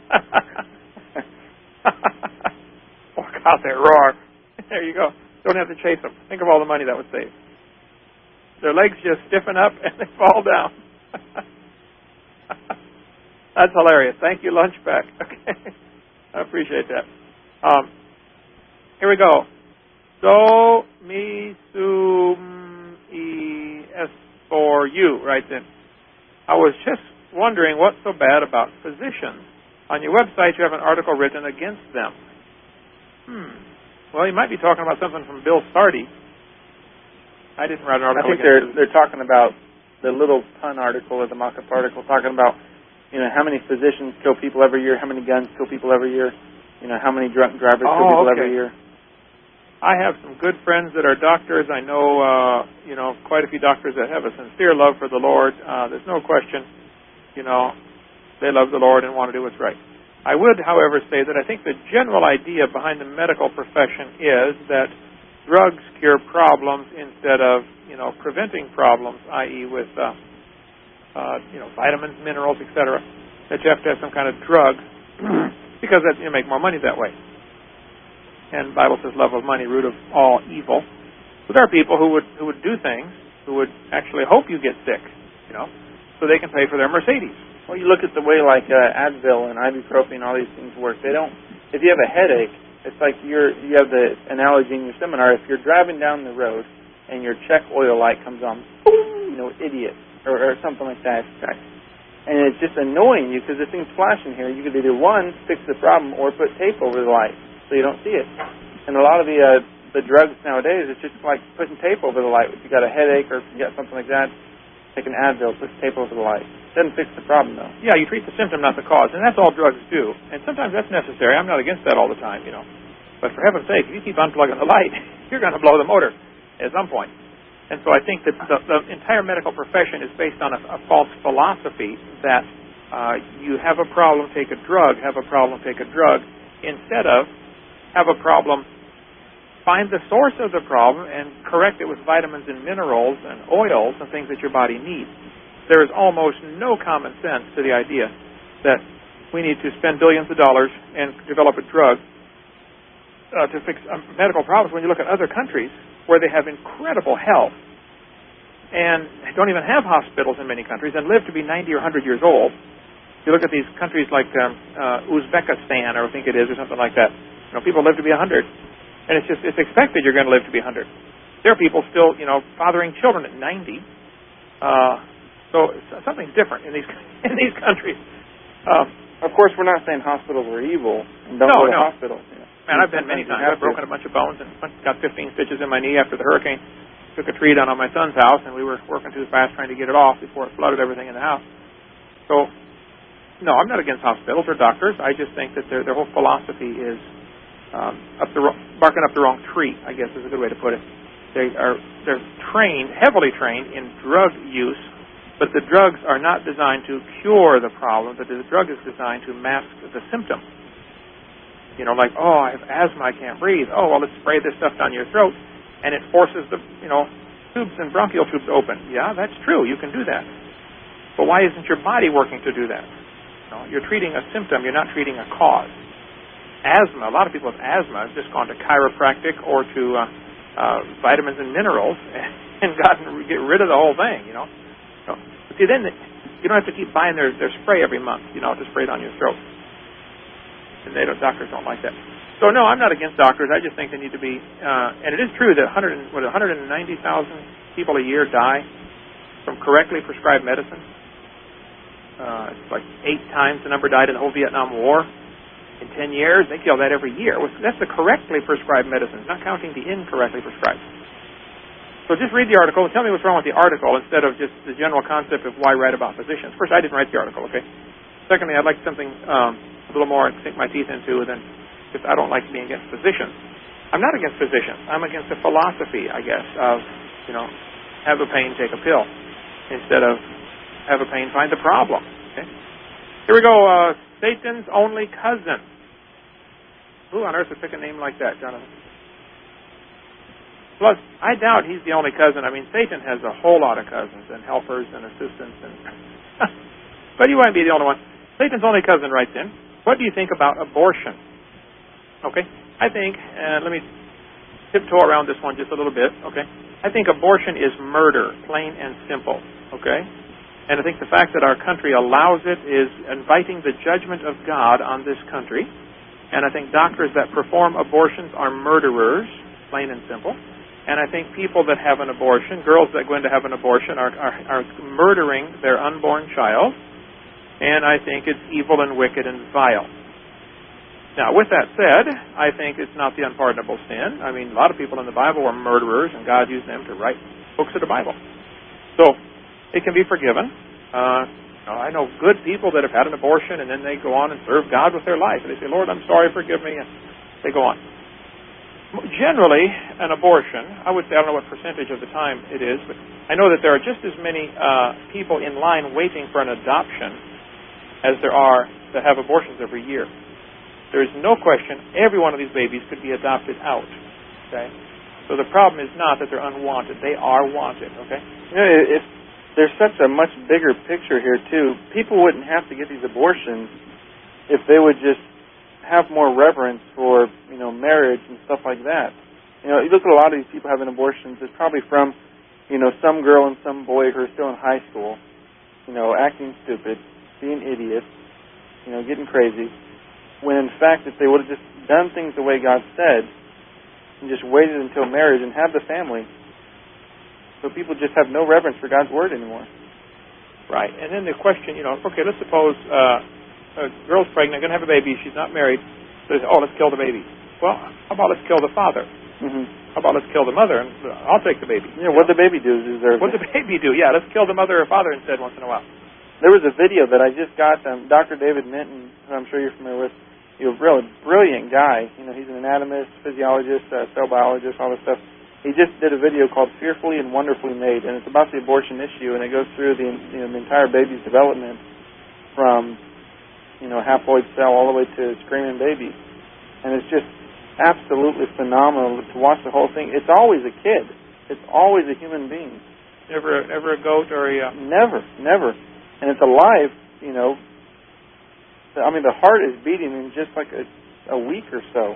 Walk out there, roar. There you go. Don't have to chase them. Think of all the money that would save. Their legs just stiffen up and they fall down. That's hilarious. Thank you, Lunchback. Okay, I appreciate that. Um, here we go. Do mi sum e s for you, right then. I was just wondering what's so bad about physicians. On your website, you have an article written against them. Hmm. Well, you might be talking about something from Bill Sardi. I didn't write an article. I think they're they're talking about the little pun article or the mock-up article, talking about, you know, how many physicians kill people every year, how many guns kill people every year, you know, how many drunk drivers oh, kill people okay. every year. I have some good friends that are doctors. I know, uh, you know, quite a few doctors that have a sincere love for the Lord. Uh, there's no question, you know, they love the Lord and want to do what's right. I would, however, say that I think the general idea behind the medical profession is that drugs cure problems instead of, you know, preventing problems, that is with, uh, uh, you know, vitamins, minerals, et cetera, that you have to have some kind of drug because that, you make more money that way. And the Bible says love of money, root of all evil. So there are people who would who would do things, who would actually hope you get sick, you know, so they can pay for their Mercedes. Well, you look at the way like uh, Advil and ibuprofen and all these things work. They don't, if you have a headache, it's like you're, you have the analogy in your seminar. If you're driving down the road and your check oil light comes on, boom, you know, idiot. or, or something like that. And it's just annoying you because the thing's flashing here. You could either, one, fix the problem or put tape over the light so you don't see it. And a lot of the uh, the drugs nowadays, it's just like putting tape over the light. If you got a headache or if you got something like that, take an Advil, put tape over the light. Doesn't fix the problem, though. Yeah, you treat the symptom, not the cause. And that's all drugs do. And sometimes that's necessary. I'm not against that all the time, you know. But for heaven's sake, if you keep unplugging the light, you're going to blow the motor at some point. And so I think that the, the entire medical profession is based on a, a false philosophy that uh, you have a problem, take a drug, have a problem, take a drug, instead of have a problem, find the source of the problem and correct it with vitamins and minerals and oils and things that your body needs. There is almost no common sense to the idea that we need to spend billions of dollars and develop a drug uh, to fix um, medical problems when you look at other countries where they have incredible health and don't even have hospitals in many countries and live to be ninety or one hundred years old. You look at these countries like um, uh, Uzbekistan, or I think it is, or something like that. You know, people live to be one hundred. And it's just, it's expected you're going to live to be one hundred. There are people still, you know, fathering children at ninety. Uh, so something's different in these in these countries. Uh, of course, we're not saying hospitals are evil and don't no, go to no. hospitals. You know. Man, I've been many times. I've broken a bunch of bones and got fifteen stitches in my knee after the hurricane. Took a tree down on my son's house, and we were working too fast trying to get it off before it flooded everything in the house. So, no, I'm not against hospitals or doctors. I just think that their their whole philosophy is um, up the barking up the wrong tree, I guess is a good way to put it. They are they're trained, heavily trained in drug use, but the drugs are not designed to cure the problem. But the drug is designed to mask the symptom. You know, like, oh, I have asthma, I can't breathe. Oh, well, let's spray this stuff down your throat, and it forces the, you know, tubes and bronchial tubes open. Yeah, that's true. You can do that. But why isn't your body working to do that? You know, you're treating a symptom. You're not treating a cause. Asthma, a lot of people with asthma have just gone to chiropractic or to uh, uh, vitamins and minerals and gotten get rid of the whole thing, you know. So, but see, then you don't have to keep buying their, their spray every month, you know, to spray it on your throat. And they don't, doctors don't like that. So, no, I'm not against doctors. I just think they need to be, uh, and it is true that one hundred, what, one hundred ninety thousand people a year die from correctly prescribed medicine. Uh, it's like eight times the number died in the whole Vietnam War. In ten years, they kill that every year. That's the correctly prescribed medicines, not counting the incorrectly prescribed. So just read the article and tell me what's wrong with the article instead of just the general concept of why write about physicians. First, I didn't write the article, okay? Secondly, I'd like something um, a little more to sink my teeth into than, because I don't like being against physicians. I'm not against physicians. I'm against the philosophy, I guess, of, you know, have a pain, take a pill, instead of have a pain, find the problem. Okay? Here we go. Uh, Satan's only cousin. Who on earth would pick a name like that, Jonathan? Plus, I doubt he's the only cousin. I mean, Satan has a whole lot of cousins and helpers and assistants, and but he won't be the only one. Satan's only cousin writes in, what do you think about abortion? Okay, I think, and let me tiptoe around this one just a little bit, okay? I think abortion is murder, plain and simple, okay? And I think the fact that our country allows it is inviting the judgment of God on this country. And I think doctors that perform abortions are murderers, plain and simple. And I think people that have an abortion, girls that go in to have an abortion, are, are, are murdering their unborn child. And I think it's evil and wicked and vile. Now, with that said, I think it's not the unpardonable sin. I mean, a lot of people in the Bible were murderers, and God used them to write books of the Bible. So, it can be forgiven. Uh, I know good people that have had an abortion and then they go on and serve God with their life. And they say, Lord, I'm sorry, forgive me. And they go on. Generally, an abortion, I would say, I don't know what percentage of the time it is, but I know that there are just as many uh, people in line waiting for an adoption as there are that have abortions every year. There is no question every one of these babies could be adopted out. Okay? So the problem is not that they're unwanted. They are wanted. Okay? You know, if there's such a much bigger picture here, too. People wouldn't have to get these abortions if they would just have more reverence for, you know, marriage and stuff like that. You know, you look at a lot of these people having abortions, it's probably from, you know, some girl and some boy who are still in high school, you know, acting stupid, being idiots, you know, getting crazy, when in fact if they would have just done things the way God said and just waited until marriage and have the family, so people just have no reverence for God's Word anymore. Right. And then the question, you know, okay, let's suppose uh, a girl's pregnant, going to have a baby, she's not married, so they say, oh, let's kill the baby. Well, how about let's kill the father? Mm-hmm. How about let's kill the mother, and I'll take the baby. Yeah, what the baby do? Is there what the baby do? Yeah, let's kill the mother or father instead once in a while. There was a video that I just got. Um, Doctor David Minton, who I'm sure you're familiar with, he's a really brilliant guy. You know, he's an anatomist, physiologist, uh, cell biologist, all this stuff. He just did a video called Fearfully and Wonderfully Made, and it's about the abortion issue, and it goes through the, you know, the entire baby's development from, you know, haploid cell all the way to screaming baby. And it's just absolutely phenomenal to watch the whole thing. It's always a kid. It's always a human being. Never, never a goat or a... Uh... Never, never. And it's alive, you know. I mean, the heart is beating in just like a, a week or so.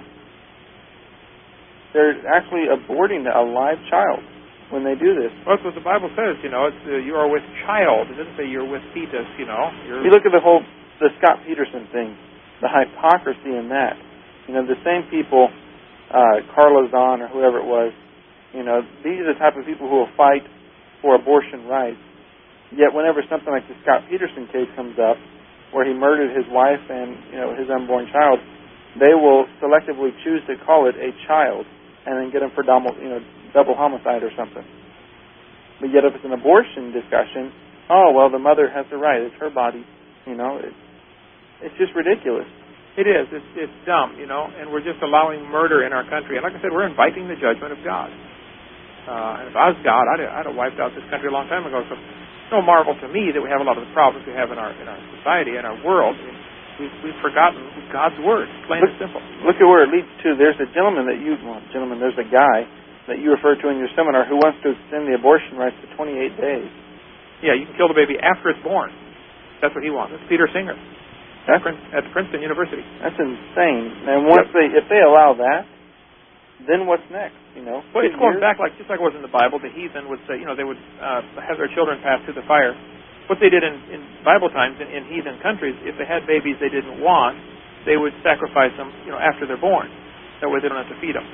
They're actually aborting a live child when they do this. Well, that's what the Bible says, you know. It's uh, you are with child. It doesn't say you're with fetus, you know. You're... You look at the whole, the Scott Peterson thing, the hypocrisy in that. You know, the same people, uh, Carla Zahn or whoever it was, you know, these are the type of people who will fight for abortion rights. Yet whenever something like the Scott Peterson case comes up, where he murdered his wife and, you know, his unborn child, they will selectively choose to call it a child and then get him for double, you know, double homicide or something. But yet if it's an abortion discussion, oh, well, the mother has the right. It's her body. You know, it, it's just ridiculous. It is. It's, it's dumb, you know, and we're just allowing murder in our country. And like I said, we're inviting the judgment of God. Uh, and if I was God, I'd, I'd have wiped out this country a long time ago. So it's no marvel to me that we have a lot of the problems we have in our in our society and our world. I mean, we've, we've forgotten God's Word, plain look, and simple. Look at where it leads to. There's a gentleman that you, well, gentleman, there's a guy that you referred to in your seminar who wants to extend the abortion rights to twenty-eight days. Yeah, you can kill the baby after it's born. That's what he wants. That's Peter Singer. At, at Princeton University. That's insane. And once yep. they, if they allow that, then what's next? You know, well, it's going back like just like it was in the Bible. The heathen would say, you know, they would uh, have their children passed through the fire. What they did in, in Bible times in, in heathen countries, if they had babies they didn't want, they would sacrifice them, you know, after they're born. That way they don't have to feed them.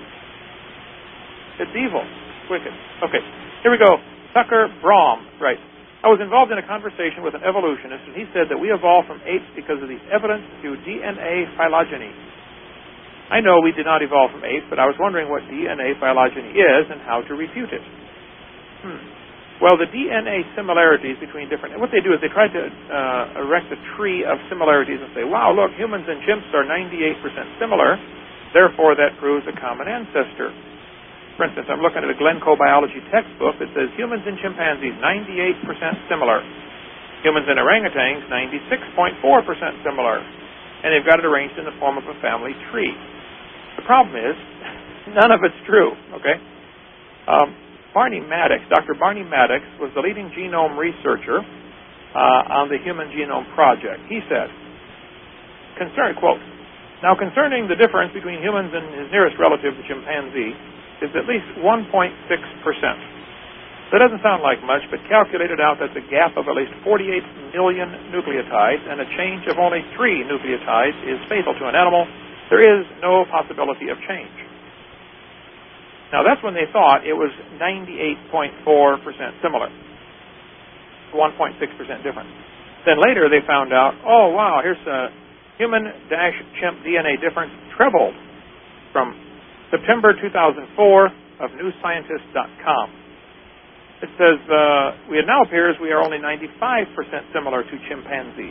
It's evil. It's wicked. Okay, here we go. Tucker Braum writes, I was involved in a conversation with an evolutionist, and he said that we evolved from apes because of the evidence through D N A phylogeny. I know we did not evolve from apes, but I was wondering what D N A phylogeny is and how to refute it. Hmm. Well, the D N A similarities between different... What they do is they try to uh, erect a tree of similarities and say, wow, look, humans and chimps are ninety-eight percent similar, therefore that proves a common ancestor. For instance, I'm looking at a Glencoe biology textbook that says humans and chimpanzees, ninety-eight percent similar. Humans and orangutans, ninety-six point four percent similar. And they've got it arranged in the form of a family tree. The problem is, none of it's true, okay? Um, Barney Maddox, Doctor Barney Maddox, was the leading genome researcher uh, on the Human Genome Project. He said, concern, quote, now concerning the difference between humans and his nearest relative, the chimpanzee, is at least one point six percent. That doesn't sound like much, but calculated out that's a gap of at least forty-eight million nucleotides, and a change of only three nucleotides is fatal to an animal. There is no possibility of change. Now, that's when they thought it was ninety-eight point four percent similar. one point six percent different. Then later they found out, oh, wow, here's a human-chimp D N A difference trebled from September two thousand four of new scientist dot com. It says, uh, it now appears we are only ninety-five percent similar to chimpanzees.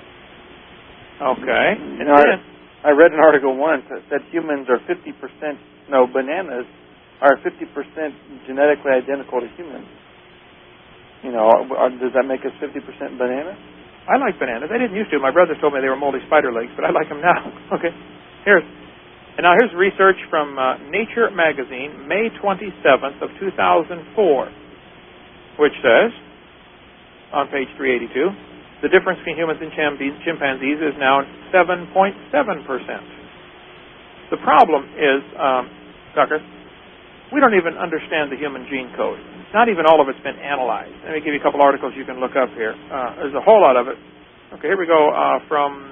Okay. You know, I, I read an article once that said humans are fifty percent, no, bananas are fifty percent genetically identical to humans. You know, does that make us fifty percent bananas? I like bananas. I didn't used to. My brothers told me they were moldy spider legs, but I like them now. Okay. Here's And now here's research from uh, Nature magazine, May twenty-seventh of two thousand four, which says, on page three eighty-two, the difference between humans and chimpanzees is now seven point seven percent. The problem is, um, Tucker, we don't even understand the human gene code. Not even all of it's been analyzed. Let me give you a couple articles you can look up here. Uh, there's a whole lot of it. Okay, here we go uh, from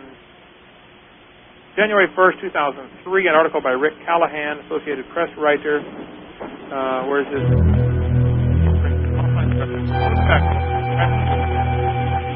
January first, two thousand three, an article by Rick Callahan, Associated Press writer. Uh, where's this?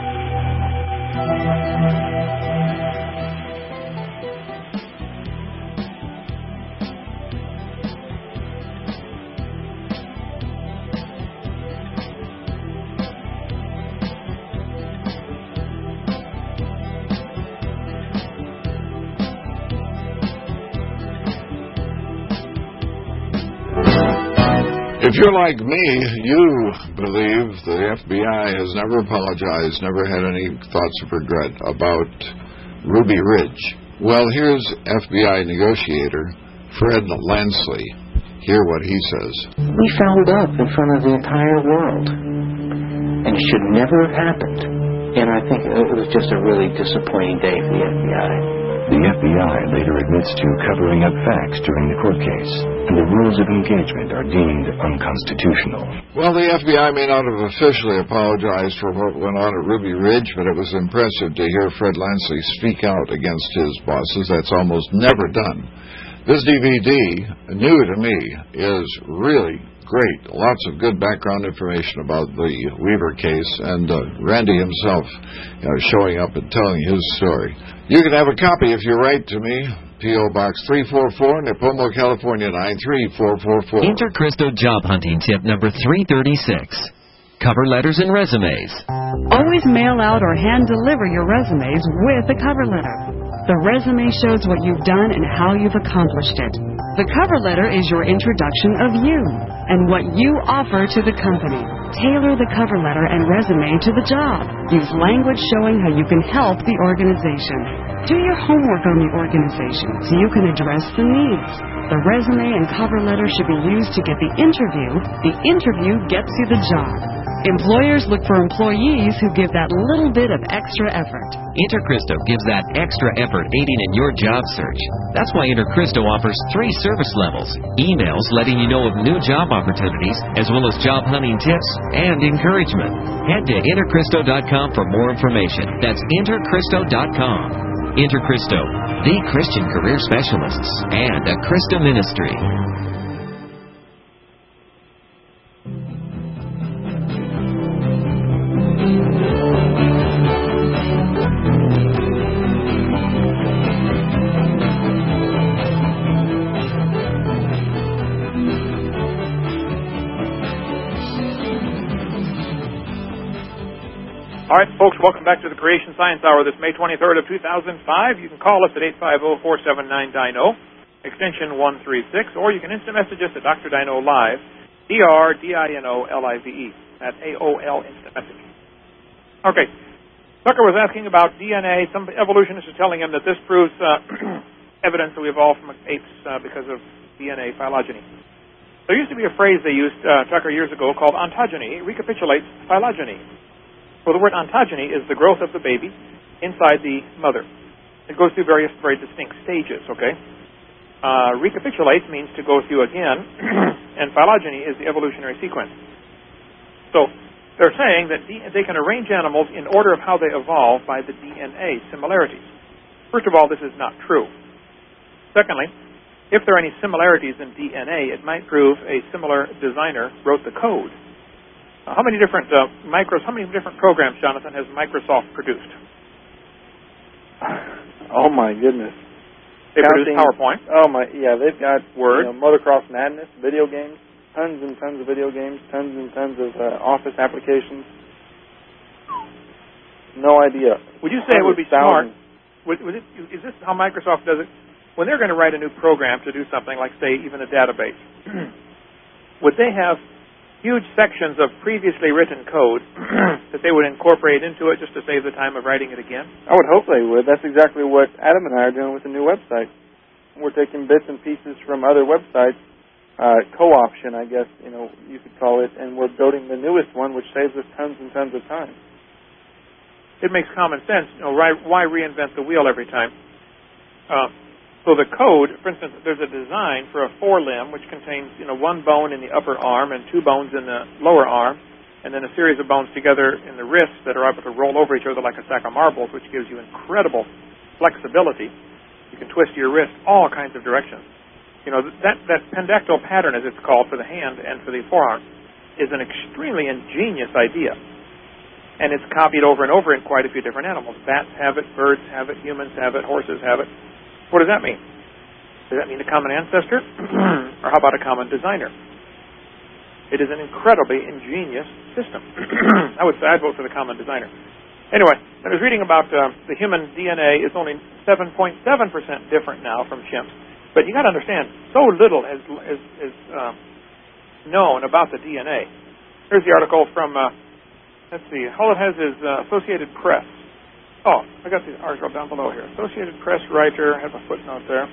If you're like me, you believe the F B I has never apologized, never had any thoughts of regret about Ruby Ridge. Well, here's F B I negotiator Fred Lansley. Hear what he says. We fouled up in front of the entire world, and it should never have happened. And I think it was just a really disappointing day for the F B I. The F B I later admits to covering up facts during the court case, and the rules of engagement are deemed unconstitutional. Well, the F B I may not have officially apologized for what went on at Ruby Ridge, but it was impressive to hear Fred Lansley speak out against his bosses. That's almost never done. This D V D, new to me, is really great. Lots of good background information about the Weaver case, and uh, Randy himself you know, showing up and telling his story. You can have a copy if you write to me, P O. Box three forty-four, Nipomo, California, nine three four four four. Inter Cristo Job Hunting Tip number three thirty-six. Cover letters and resumes. Always mail out or hand deliver your resumes with a cover letter. The resume shows what you've done and how you've accomplished it. The cover letter is your introduction of you and what you offer to the company. Tailor the cover letter and resume to the job. Use language showing how you can help the organization. Do your homework on the organization so you can address the needs. The resume and cover letter should be used to get the interview. The interview gets you the job. Employers look for employees who give that little bit of extra effort. Inter Cristo gives that extra effort aiding in your job search. That's why Inter Cristo offers three service levels. Emails letting you know of new job opportunities, as well as job hunting tips and encouragement. Head to inter cristo dot com for more information. That's inter cristo dot com. Inter Cristo, the Christian career specialists, and a Cristo ministry. All right, folks, welcome back to the Creation Science Hour this May twenty-third of two thousand five. You can call us at eight five zero, four seven nine, Dino, extension one three six, or you can instant message us at Doctor Dino Live, D R D I N O L I V E. That's A O L instant message. Okay, Tucker was asking about D N A. Some evolutionists are telling him that this proves uh, evidence that we evolved from apes uh, because of D N A phylogeny. There used to be a phrase they used, uh, Tucker, years ago called ontogeny. It recapitulates phylogeny. Well, the word ontogeny is the growth of the baby inside the mother. It goes through various very distinct stages, okay? Uh, recapitulate means to go through again, and phylogeny is the evolutionary sequence. So they're saying that D- they can arrange animals in order of how they evolve by the D N A similarities. First of all, this is not true. Secondly, if there are any similarities in D N A, it might prove a similar designer wrote the code. Uh, how many different uh, micros, how many different programs, Jonathan, has Microsoft produced? Oh my goodness! They Counting, produce PowerPoint. Oh my, yeah, they've got Word, you know, Motocross Madness, video games, tons and tons of video games, tons and tons of uh, Office applications. No idea. Would you say it would be smart? Would, would it, is this how Microsoft does it? When they're going to write a new program to do something like, say, even a database, would they have huge sections of previously written code that they would incorporate into it just to save the time of writing it again? I would hope they would. That's exactly what Adam and I are doing with the new website. We're taking bits and pieces from other websites, uh, co-option, I guess, you know, you could call it, and we're building the newest one, which saves us tons and tons of time. It makes common sense. You know, why, why reinvent the wheel every time? Uh, So the code, for instance, there's a design for a forelimb which contains, you know, one bone in the upper arm and two bones in the lower arm, and then a series of bones together in the wrists that are able to roll over each other like a sack of marbles, which gives you incredible flexibility. You can twist your wrist all kinds of directions. You know, that, that pendectal pattern, as it's called, for the hand and for the forearm, is an extremely ingenious idea. And it's copied over and over in quite a few different animals. Bats have it, birds have it, humans have it, horses have it. What does that mean? Does that mean a common ancestor? Or how about a common designer? It is an incredibly ingenious system. I would say I'd vote for the common designer. Anyway, I was reading about uh, the human D N A is only seven point seven percent different now from chimps. But you got to understand, so little is, is, is uh, known about the D N A. Here's the article from, uh, let's see, all it has is uh, Associated Press. Oh, I got the article down below here. Associated Press writer, has a footnote there.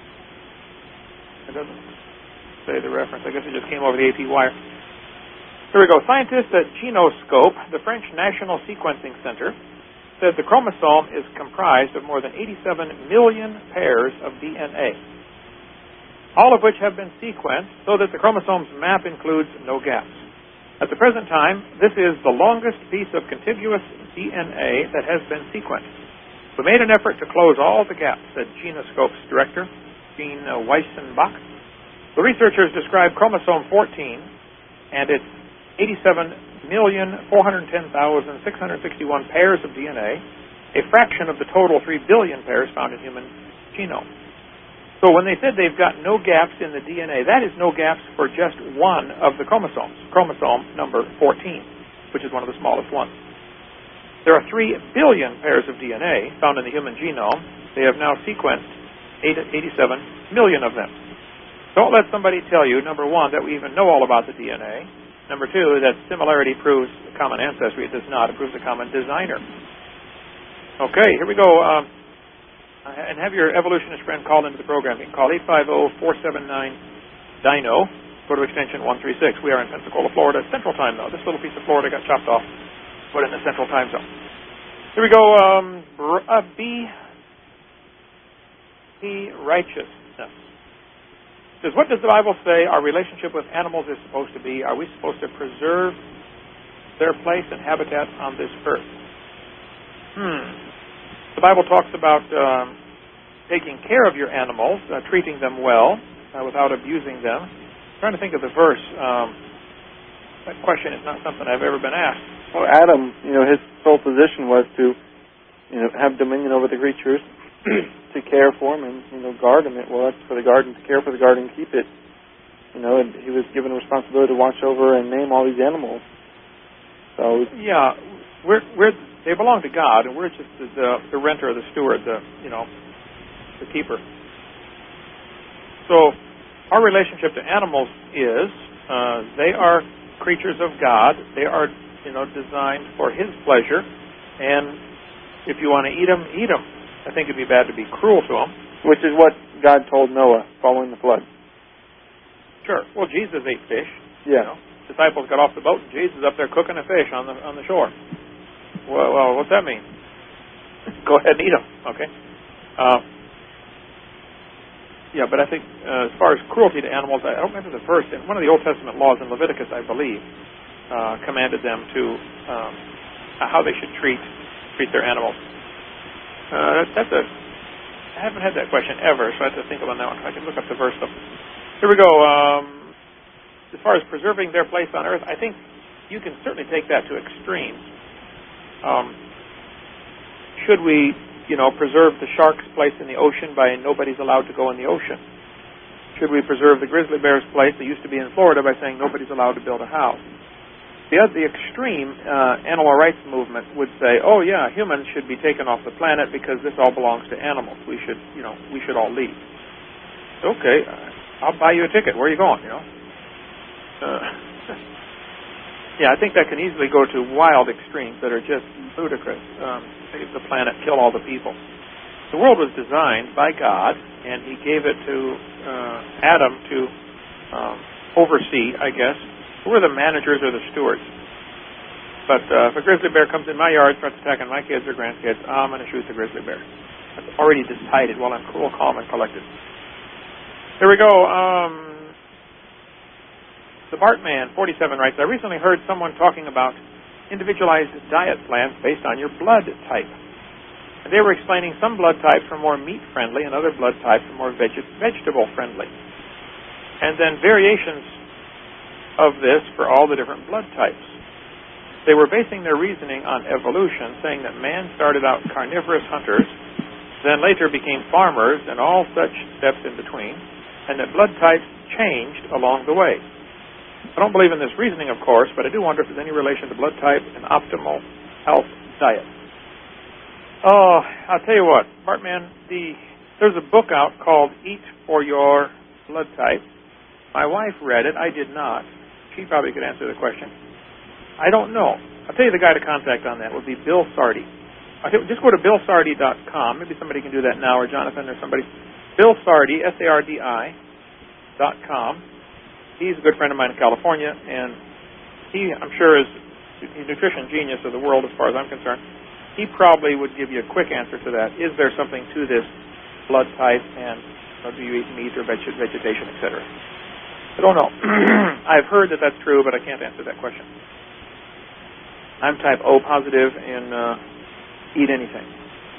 It doesn't say the reference. I guess it just came over the A P wire. Here we go. Scientists at Genoscope, the French National Sequencing Center, said the chromosome is comprised of more than eighty-seven million pairs of D N A, all of which have been sequenced so that the chromosome's map includes no gaps. At the present time, this is the longest piece of contiguous D N A that has been sequenced. We made an effort to close all the gaps, said Genoscope's director, Jean Weissenbach. The researchers described chromosome fourteen and its eighty-seven million four hundred ten thousand six hundred sixty-one pairs of D N A, a fraction of the total three billion pairs found in human genome. So when they said they've got no gaps in the D N A, that is no gaps for just one of the chromosomes, chromosome number fourteen, which is one of the smallest ones. There are three billion pairs of D N A found in the human genome. They have now sequenced eighty-seven million of them. Don't let somebody tell you, number one, that we even know all about the D N A. Number two, that similarity proves common ancestry. It does not. It proves a common designer. Okay, here we go. Um, and have your evolutionist friend call into the program. You can call eight five zero, four seven nine, D I N O. Go to extension one thirty-six. We are in Pensacola, Florida. Central Time, though. This little piece of Florida got chopped off, put in the Central Time Zone. Here we go. Um, uh, be, be righteousness. Says, what does the Bible say our relationship with animals is supposed to be? Are we supposed to preserve their place and habitat on this earth? Hmm. The Bible talks about um, taking care of your animals, uh, treating them well, uh, without abusing them. I'm trying to think of the verse. Um, that question is not something I've ever been asked. Well, Adam, you know, his sole position was to, you know, have dominion over the creatures, to care for them and, you know, guard them. Well, that's for the garden, to care for the garden and keep it. You know, and he was given a responsibility to watch over and name all these animals. So yeah, we're we're they belong to God, and we're just the the, the renter, the steward, the you know, the keeper. So our relationship to animals is uh, they are creatures of God. They are, you know, designed for His pleasure, and if you want to eat them, eat them. I think it'd be bad to be cruel to them. Which is what God told Noah following the flood. Sure. Well, Jesus ate fish. Yeah. You know, disciples got off the boat, and Jesus is up there cooking a fish on the on the shore. Well, well what's that mean? Go ahead and eat them. Okay. Uh, yeah, but I think uh, as far as cruelty to animals, I don't remember the verse. In one of the Old Testament laws in Leviticus, I believe, uh, commanded them to um, how they should treat treat their animals. Uh, that's a. I haven't had that question ever, so I have to think about that one. I can look up the verse though. Here we go. Um, as far as preserving their place on earth, I think you can certainly take that to extremes. Um, should we, you know, preserve the shark's place in the ocean by nobody's allowed to go in the ocean? Should we preserve the grizzly bear's place that used to be in Florida by saying nobody's allowed to build a house? The, the extreme uh, animal rights movement would say, "Oh yeah, humans should be taken off the planet because this all belongs to animals. We should, you know, we should all leave." Okay, I'll buy you a ticket. Where are you going? You know. Uh, yeah, I think that can easily go to wild extremes that are just ludicrous. Um, save the planet, kill all the people. The world was designed by God, and He gave it to uh, Adam to um, oversee, I guess. We're the managers or the stewards. But uh, if a grizzly bear comes in my yard and starts attacking my kids or grandkids, I'm going to shoot the grizzly bear. That's already decided while I'm cool, calm, and collected. Here we go. Um, the Bartman, forty-seven, writes, I recently heard someone talking about individualized diet plans based on your blood type. And they were explaining some blood types are more meat-friendly and other blood types are more veg- vegetable-friendly. And then variations of this for all the different blood types. They were basing their reasoning on evolution, saying that man started out carnivorous hunters, then later became farmers, and all such steps in between, and that blood types changed along the way. I don't believe in this reasoning, of course, but I do wonder if there's any relation to blood type and optimal health diet. Oh, I'll tell you what, Bartman, the, there's a book out called Eat for Your Blood Type. My wife read it. I did not. She probably could answer the question. I don't know. I'll tell you the guy to contact on that would be Bill Sardi. I think just go to bill sardi dot com. Maybe somebody can do that now, or Jonathan or somebody. Bill Sardi, S A R D I, dot com. He's a good friend of mine in California, and he, I'm sure, is the nutrition genius of the world as far as I'm concerned. He probably would give you a quick answer to that. Is there something to this blood type, and you know, do you eat meat or veg- vegetation, et cetera? I don't know. I've heard that that's true, but I can't answer that question. I'm type O positive and uh, eat anything.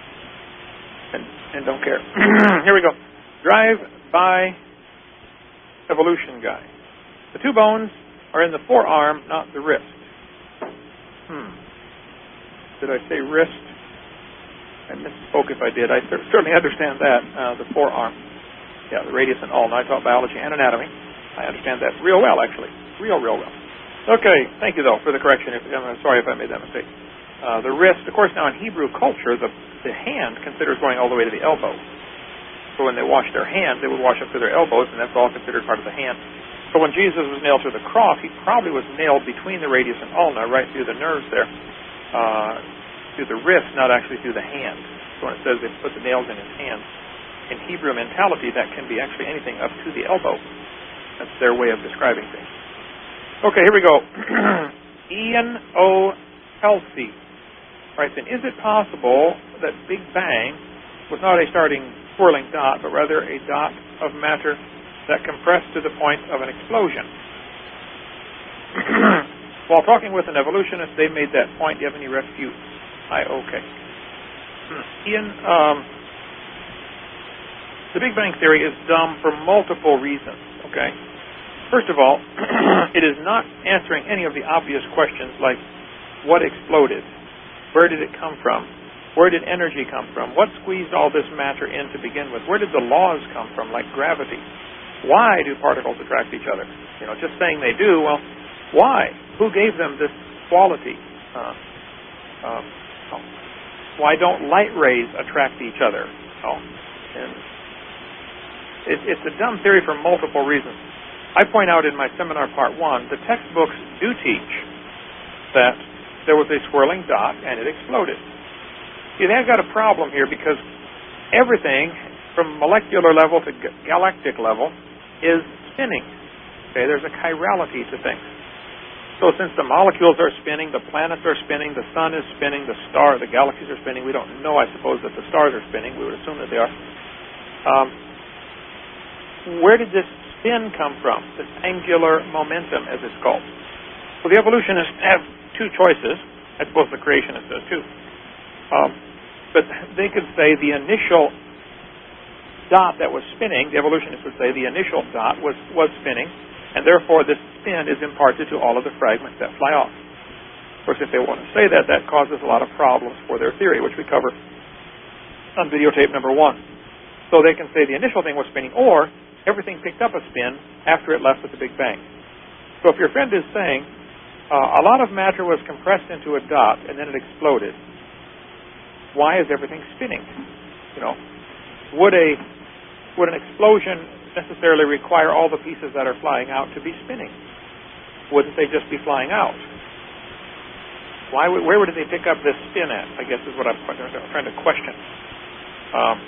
And, and don't care. Here we go. Drive-by evolution guy. The two bones are in the forearm, not the wrist. Hmm. Did I say wrist? I misspoke if I did. I certainly understand that, uh, the forearm. Yeah, the radius and ulna. I taught biology and anatomy. I understand that real well, actually. Real, real well. Okay, thank you, though, for the correction. If, I'm sorry if I made that mistake. Uh, the wrist, of course, now in Hebrew culture, the, the hand considers going all the way to the elbow. So when they wash their hands, they would wash up to their elbows, and that's all considered part of the hand. So when Jesus was nailed to the cross, he probably was nailed between the radius and ulna, right through the nerves there, uh, through the wrist, not actually through the hand. So when it says they put the nails in his hand, in Hebrew mentality, that can be actually anything up to the elbow. That's their way of describing things. Okay, here we go. Ian O. Kelsey writes in, is it possible that Big Bang was not a starting swirling dot, but rather a dot of matter that compressed to the point of an explosion? While talking with an evolutionist, they made that point. Do you have any refute? I, okay. Ian, um, the Big Bang Theory is dumb for multiple reasons, okay? First of all, it is not answering any of the obvious questions like what exploded, where did it come from, where did energy come from, what squeezed all this matter in to begin with, where did the laws come from, like gravity, why do particles attract each other? You know, just saying they do, well, why? Who gave them this quality? Uh, um, oh. Why don't light rays attract each other? Oh. And it, it's a dumb theory for multiple reasons. I point out in my seminar part one, the textbooks do teach that there was a swirling dot and it exploded. See, they've got a problem here because everything from molecular level to galactic level is spinning. Okay, there's a chirality to things. So since the molecules are spinning, the planets are spinning, the sun is spinning, the star, the galaxies are spinning, we don't know, I suppose, that the stars are spinning. We would assume that they are. Um, where did this spin come from? This angular momentum, as it's called. So the evolutionists have two choices. I suppose the creationist does too. Um, but they could say the initial dot that was spinning, the evolutionists would say the initial dot was, was spinning, and therefore this spin is imparted to all of the fragments that fly off. Of course, if they want to say that, that causes a lot of problems for their theory, which we cover on videotape number one. So they can say the initial thing was spinning, or everything picked up a spin after it left with the Big Bang. So if your friend is saying uh, a lot of matter was compressed into a dot and then it exploded, why is everything spinning? You know, would a would an explosion necessarily require all the pieces that are flying out to be spinning? Wouldn't they just be flying out? Why? Where would they pick up this spin at? I guess is what I'm trying to question. Um,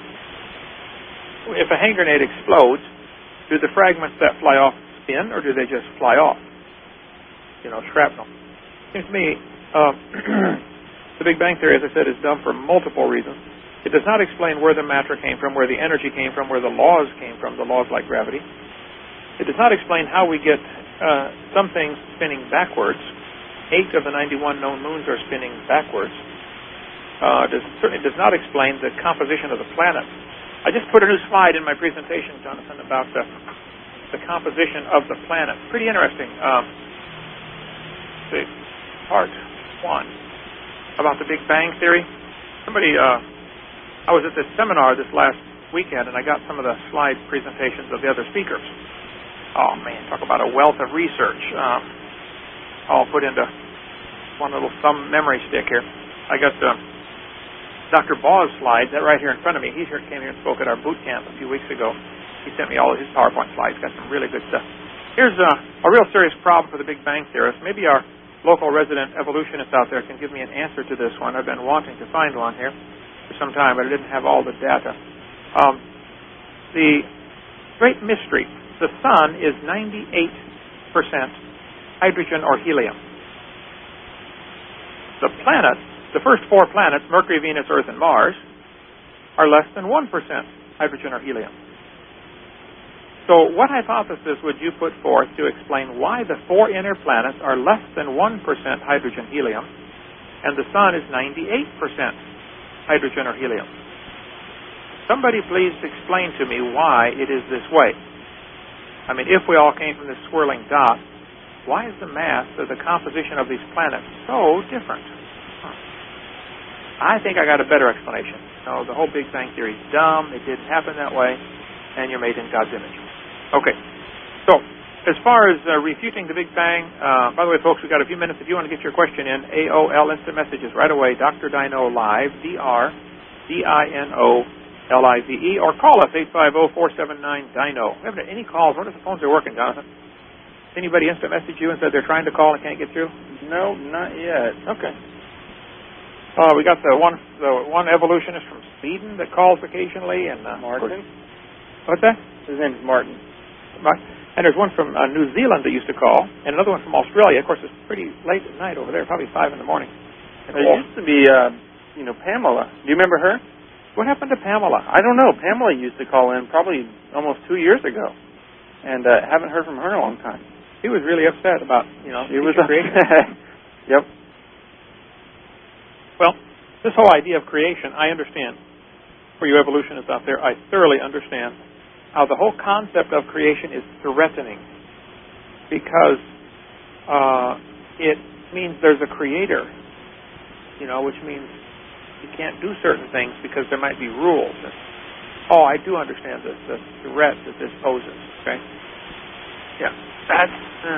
if a hand grenade explodes, do the fragments that fly off spin, or do they just fly off? You know, shrapnel. Seems to me, uh, the Big Bang Theory, as I said, is dumb for multiple reasons. It does not explain where the matter came from, where the energy came from, where the laws came from, the laws like gravity. It does not explain how we get uh, some things spinning backwards. Eight of the ninety-one known moons are spinning backwards. Uh, it certainly does not explain the composition of the planet. I just put a new slide in my presentation, Jonathan, about the, the composition of the planet. Pretty interesting. Um, the heart. one about the Big Bang Theory. Somebody, uh, I was at this seminar this last weekend, and I got some of the slide presentations of the other speakers. Oh, man, talk about a wealth of research, um, all put into one little thumb memory stick here. I got uh, Doctor Baugh's slides, that right here in front of me. He here, came here and spoke at our boot camp a few weeks ago. He sent me all of his PowerPoint slides. Got some really good stuff. Here's uh, a real serious problem for the Big Bang theorists. Maybe our local resident evolutionists out there can give me an answer to this one. I've been wanting to find one here for some time, but I didn't have all the data. Um, the great mystery, the sun is ninety-eight percent hydrogen or helium. The planets, the first four planets, Mercury, Venus, Earth, and Mars, are less than one percent hydrogen or helium. So what hypothesis would you put forth to explain why the four inner planets are less than one percent hydrogen helium and the sun is ninety-eight percent hydrogen or helium? Somebody please explain to me why it is this way. I mean, if we all came from this swirling dot, why is the mass of the composition of these planets so different? Huh. I think I got a better explanation. No, the whole Big Bang Theory is dumb. It didn't happen that way, and you're made in God's image. Okay, so as far as uh, refuting the Big Bang, uh, by the way, folks, we've got a few minutes. If you want to get your question in, A O L Instant Messages right away, Doctor Dino Live, D R D I N O L I V E, or call us, eight five zero, four seven nine, D I N O. We haven't had any calls. What if the phones are working, Jonathan? Anybody instant message you and said they're trying to call and can't get through? No, not yet. Okay. Uh, we got the one the one evolutionist from Sweden that calls occasionally. and uh, Martin. What's that? His name is Martin. And there's one from uh, New Zealand that used to call, and another one from Australia. Of course, it's pretty late at night over there, probably five in the morning. There used to be, uh, you know, Pamela. Do you remember her? What happened to Pamela? I don't know. Pamela used to call in probably almost two years ago, and uh, haven't heard from her in a long time. She was really upset about, you know, she was creation. Yep. Well, this whole idea of creation, I understand. For you evolutionists out there, I thoroughly understand how the whole concept of creation is threatening, because uh, it means there's a creator, you know, which means you can't do certain things because there might be rules. And, oh, I do understand this, the threat that this poses, okay? Yeah, that's,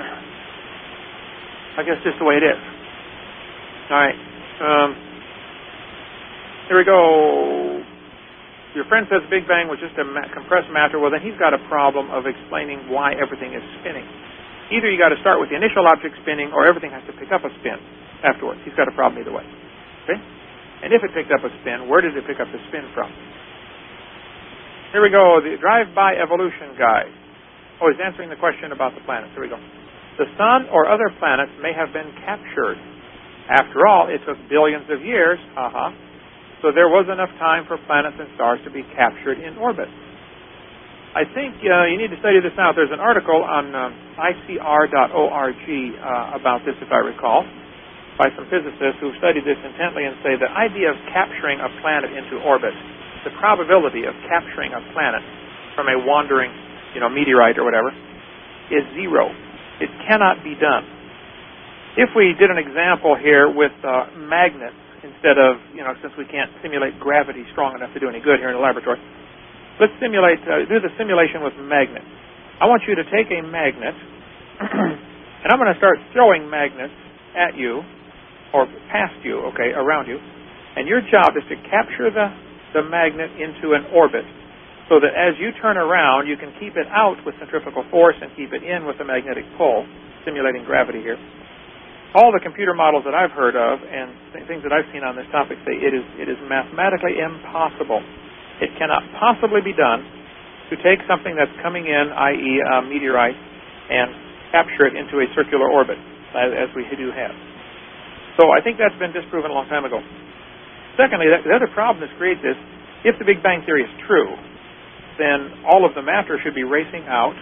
uh, I guess, just the way it is. All right. Um, here we go. Your friend says Big Bang was just a ma- compressed matter. Well, then he's got a problem of explaining why everything is spinning. Either you got to start with the initial object spinning, or everything has to pick up a spin afterwards. He's got a problem either way. Okay? And if it picked up a spin, where did it pick up the spin from? Here we go, the Drive-By Evolution Guide. Oh, he's answering the question about the planets. Here we go. The sun or other planets may have been captured. After all, it took billions of years, haha, so there was enough time for planets and stars to be captured in orbit. I think uh, you need to study this out. There's an article on um, I C R dot org uh, about this, if I recall, by some physicists who've studied this intently and say the idea of capturing a planet into orbit, the probability of capturing a planet from a wandering, you know, meteorite or whatever, is zero. It cannot be done. If we did an example here with uh, magnets instead of, you know, since we can't simulate gravity strong enough to do any good here in the laboratory, let's simulate, uh, do the simulation with magnets. I want you to take a magnet, and I'm going to start throwing magnets at you, or past you, okay, around you, and your job is to capture the, the magnet into an orbit so that as you turn around, you can keep it out with centrifugal force and keep it in with the magnetic pull, simulating gravity here. All the computer models that I've heard of and th- things that I've seen on this topic say it is it is mathematically impossible. It cannot possibly be done to take something that's coming in, that is a meteorite, and capture it into a circular orbit, as, as we do have. So I think that's been disproven a long time ago. Secondly, that, the other problem that creates this, if the Big Bang Theory is true, then all of the matter should be racing out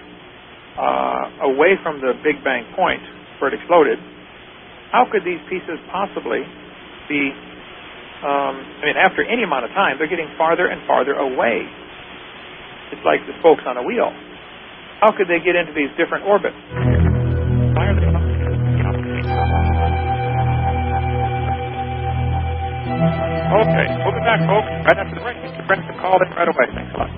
uh, away from the Big Bang point where it exploded. How could these pieces possibly be, um, I mean, after any amount of time, they're getting farther and farther away. It's like the spokes on a wheel. How could they get into these different orbits? Okay, we'll be back, folks, right after the break. Get your friends to call in right away. Thanks a lot.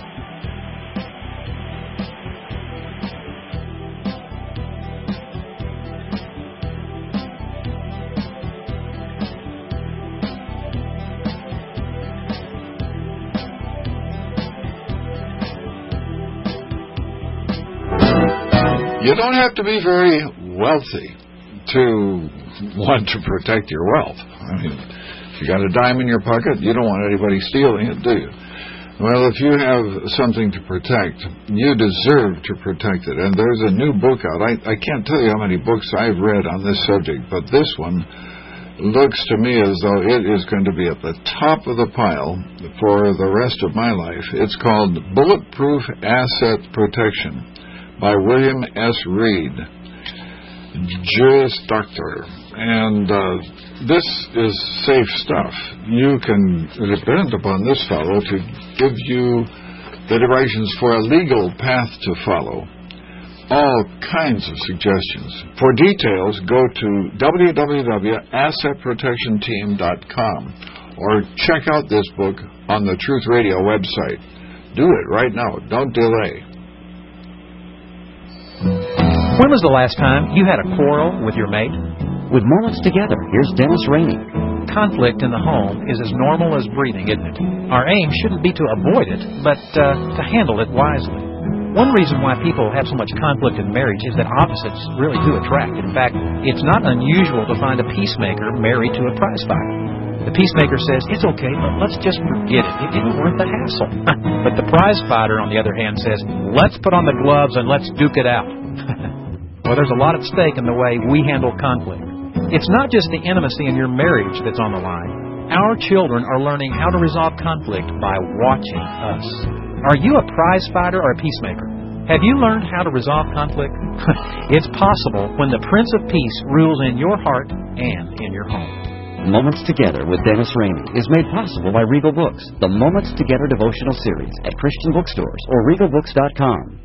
You don't have to be very wealthy to want to protect your wealth. I mean, if you got a dime in your pocket, you don't want anybody stealing it, do you? Well, if you have something to protect, you deserve to protect it. And there's a new book out. I, I can't tell you how many books I've read on this subject, but this one looks to me as though it is going to be at the top of the pile for the rest of my life. It's called Bulletproof Asset Protection by William S. Reed, Juris Doctor. And uh, this is safe stuff. You can depend upon this fellow to give you the directions for a legal path to follow. All kinds of suggestions. For details, go to w w w dot asset protection team dot com or check out this book on the Truth Radio website. Do it right now. Don't delay. When was the last time you had a quarrel with your mate? With Moments Together, here's Dennis Rainey. Conflict in the home is as normal as breathing, isn't it? Our aim shouldn't be to avoid it, but uh, to handle it wisely. One reason why people have so much conflict in marriage is that opposites really do attract. In fact, it's not unusual to find a peacemaker married to a prizefighter. The peacemaker says, it's okay, but let's just forget it. It isn't worth the hassle. But the prizefighter, on the other hand, says, let's put on the gloves and let's duke it out. Well, there's a lot at stake in the way we handle conflict. It's not just the intimacy in your marriage that's on the line. Our children are learning how to resolve conflict by watching us. Are you a prize fighter or a peacemaker? Have you learned how to resolve conflict? It's possible when the Prince of Peace rules in your heart and in your home. Moments Together with Dennis Rainey is made possible by Regal Books, the Moments Together devotional series at Christian bookstores or regal books dot com.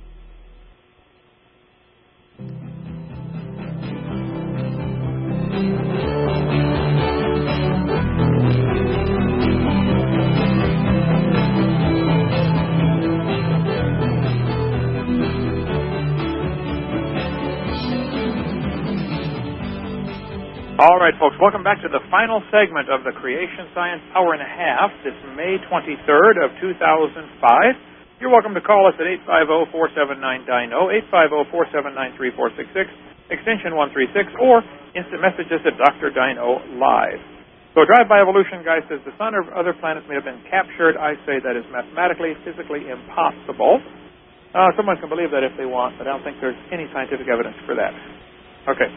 All right, folks, welcome back to the final segment of the Creation Science Hour and a Half, this May twenty-third of two thousand five. You're welcome to call us at eight five zero, four seven nine, D I N O, eight five zero, four seven nine, three four six six, extension one three six, or instant message us at Doctor Dino Live. So Drive-By Evolution guy says the sun or other planets may have been captured. I say that is mathematically, physically impossible. Uh, someone can believe that if they want, but I don't think there's any scientific evidence for that. Okay.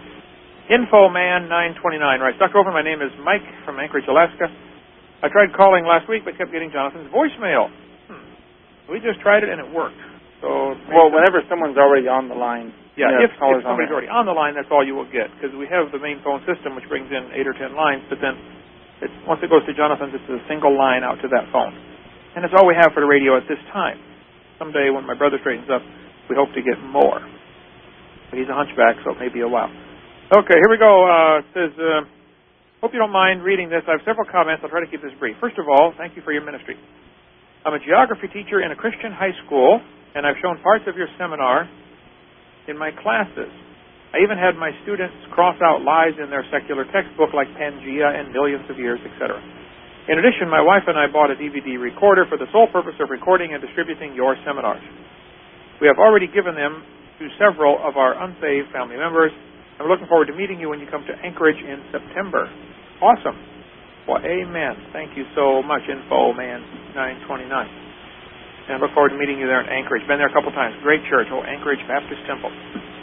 Infoman nine twenty-nine writes, Doctor Owen, my name is Mike from Anchorage, Alaska. I tried calling last week but kept getting Jonathan's voicemail. Hmm. We just tried it and it worked. So Well, whenever someone's already on the line. Yeah, you know, if, if somebody's already on the line, that's all you will get, because we have the main phone system which brings in eight or ten lines, but then it, once it goes to Jonathan's, it's a single line out to that phone. And it's all we have for the radio at this time. Someday when my brother straightens up, we hope to get more. But he's a hunchback, so it may be a while. Okay, here we go. Uh, it says, uh, hope you don't mind reading this. I have several comments. I'll try to keep this brief. First of all, thank you for your ministry. I'm a geography teacher in a Christian high school, and I've shown parts of your seminar in my classes. I even had my students cross out lies in their secular textbook like Pangea and Millions of Years, et cetera. In addition, my wife and I bought a D V D recorder for the sole purpose of recording and distributing your seminars. We have already given them to several of our unsaved family members. I'm looking forward to meeting you when you come to Anchorage in September. Awesome. Well, amen. Thank you so much, Info Man nine twenty-nine. And I look forward to meeting you there in Anchorage. Been there a couple times. Great church. Oh, Anchorage Baptist Temple.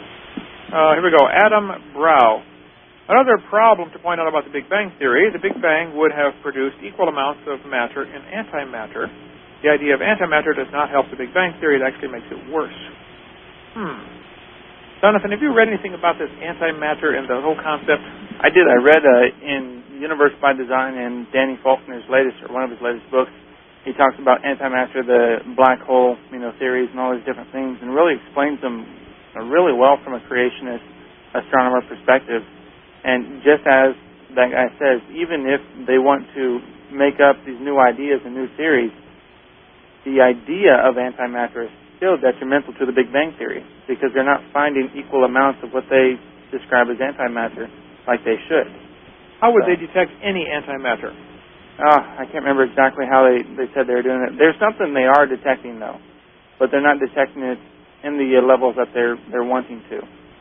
Uh, here we go. Adam Brow. Another problem to point out about the Big Bang Theory, the Big Bang would have produced equal amounts of matter and antimatter. The idea of antimatter does not help the Big Bang Theory. It actually makes it worse. Hmm. Jonathan, have you read anything about this antimatter and the whole concept? I did. I read uh, in Universe by Design and Danny Faulkner's latest, or one of his latest books. He talks about antimatter, the black hole, you know, theories and all these different things, and really explains them really well from a creationist astronomer perspective. And just as that guy says, even if they want to make up these new ideas and new theories, the idea of antimatter is still detrimental to the Big Bang Theory because they're not finding equal amounts of what they describe as antimatter like they should. How would so, they detect any antimatter? Oh, I can't remember exactly how they, they said they were doing it. There's something they are detecting, though, but they're not detecting it in the levels that they're they're wanting to.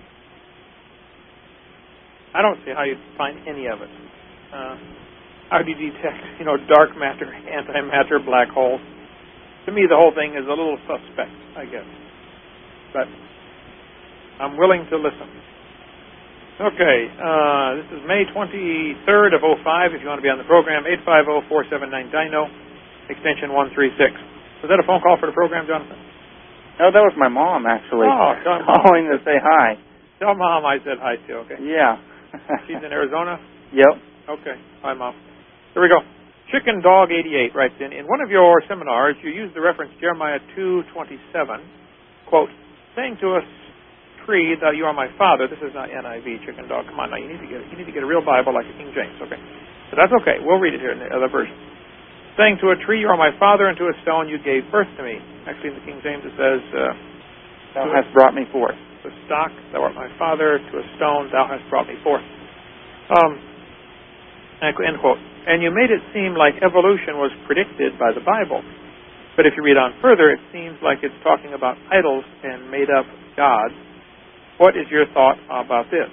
I don't see how you'd find any of it. Uh, how do you detect, you know, dark matter, antimatter, black holes? To me, the whole thing is a little suspect, I guess. But I'm willing to listen. Okay, uh, this is May twenty-third of oh five. If you want to be on the program, eight five zero, four seven nine, Dino, extension one three six. Was that a phone call for the program, Jonathan? No, that was my mom, actually. Oh, tell calling to say hi. Tell Mom I said hi, too, okay? Yeah. She's in Arizona? Yep. Okay. Hi, Mom. Here we go. Chicken Dog eighty-eight writes in, in one of your seminars, you used the reference Jeremiah two twenty-seven, quote, saying to us, tree, that you are my father. This is not N I V, Chicken Dog. Come on now, you need to get you need to get a real Bible like the King James, okay? So that's okay. We'll read it here in the other version. Saying to a tree, you are my father, and to a stone you gave birth to me. Actually, in the King James it says, uh, thou hast brought me forth. To a stock, thou art my father. To a stone, thou hast brought me forth. Um, end quote. And you made it seem like evolution was predicted by the Bible. But if you read on further, it seems like it's talking about idols and made-up gods. What is your thought about this?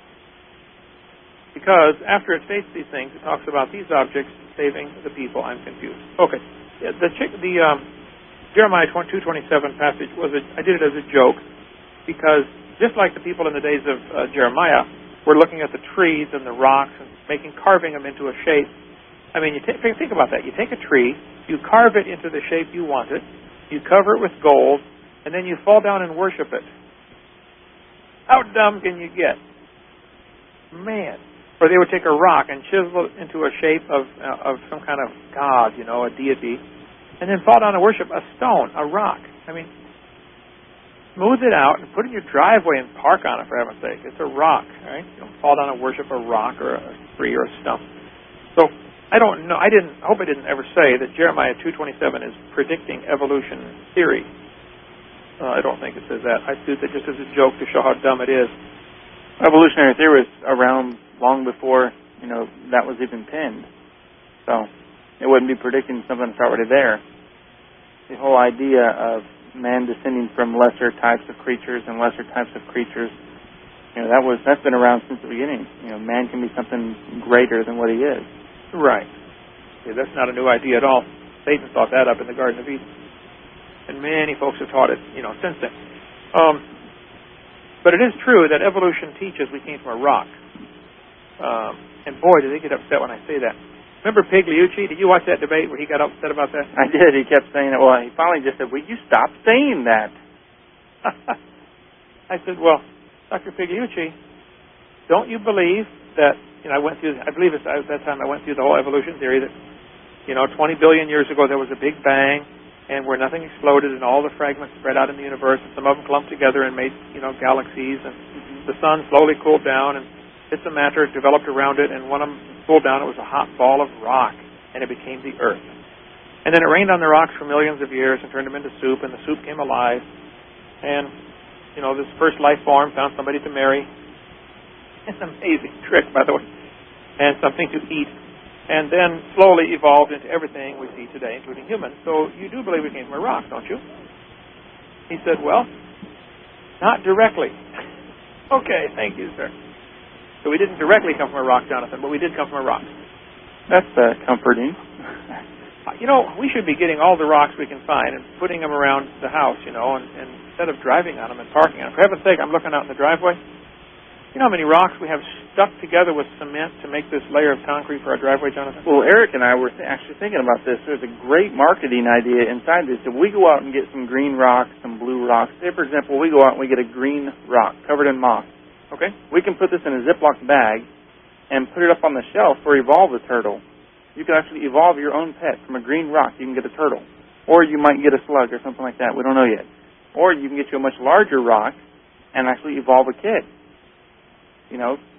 Because after it states these things, it talks about these objects saving the people. I'm confused. Okay. The the um, Jeremiah two twenty-seven passage, was a, I did it as a joke because just like the people in the days of uh, Jeremiah were looking at the trees and the rocks and making, carving them into a shape. I mean, you t- think about that. You take a tree, you carve it into the shape you want it, you cover it with gold, and then you fall down and worship it. How dumb can you get? Man. Or they would take a rock and chisel it into a shape of uh, of some kind of god, you know, a deity, and then fall down and worship a stone, a rock. I mean, smooth it out and put it in your driveway and park on it, for heaven's sake. It's a rock, right? You don't fall down and worship a rock or a tree or a stump. So, I don't know. I didn't. I hope I didn't ever say that Jeremiah two twenty-seven is predicting evolution theory. Uh, I don't think it says that. I do that just as a joke to show how dumb it is. Evolutionary theory was around long before, you know, that was even penned. So, it wouldn't be predicting something that's already there. The whole idea of man descending from lesser types of creatures and lesser types of creatures, you know, that was that's been around since the beginning. You know, man can be something greater than what he is. Right. Yeah, that's not a new idea at all. Satan thought that up in the Garden of Eden, and many folks have taught it, you know, since then. Um, but it is true that evolution teaches we came from a rock. Um, and boy, do they get upset when I say that. Remember Pigliucci? Did you watch that debate where he got upset about that? I did. He kept saying it. Well, he finally just said, will you stop saying that? I said, well, Doctor Pigliucci, don't you believe that, you know, I went through, I believe it's, at that time I went through the whole evolution theory that, you know, twenty billion years ago there was a big bang and where nothing exploded and all the fragments spread out in the universe and some of them clumped together and made, you know, galaxies, and mm-hmm. the sun slowly cooled down and bits of matter developed around it, and one of them cooled down. It was a hot ball of rock, and it became the Earth. And then it rained on the rocks for millions of years and turned them into soup, and the soup came alive. And, you know, this first life form found somebody to marry. It's an amazing trick, by the way. And something to eat. And then slowly evolved into everything we see today, including humans. So you do believe we came from a rock, don't you? He said, well, not directly. Okay, thank you, sir. So we didn't directly come from a rock, Jonathan, but we did come from a rock. That's uh, comforting. You know, we should be getting all the rocks we can find and putting them around the house, you know, and, and instead of driving on them and parking on them. For heaven's sake, I'm looking out in the driveway. You know how many rocks we have stuck together with cement to make this layer of concrete for our driveway, Jonathan? Well, Eric and I were th- actually thinking about this. There's a great marketing idea inside this. If we go out and get some green rocks, some blue rocks, say, for example, we go out and we get a green rock covered in moss. Okay. We can put this in a Ziploc bag and put it up on the shelf for Evolve the Turtle. You can actually evolve your own pet. From a green rock, you can get a turtle. Or you might get a slug or something like that. We don't know yet. Or you can get you a much larger rock and actually evolve a kid. You know,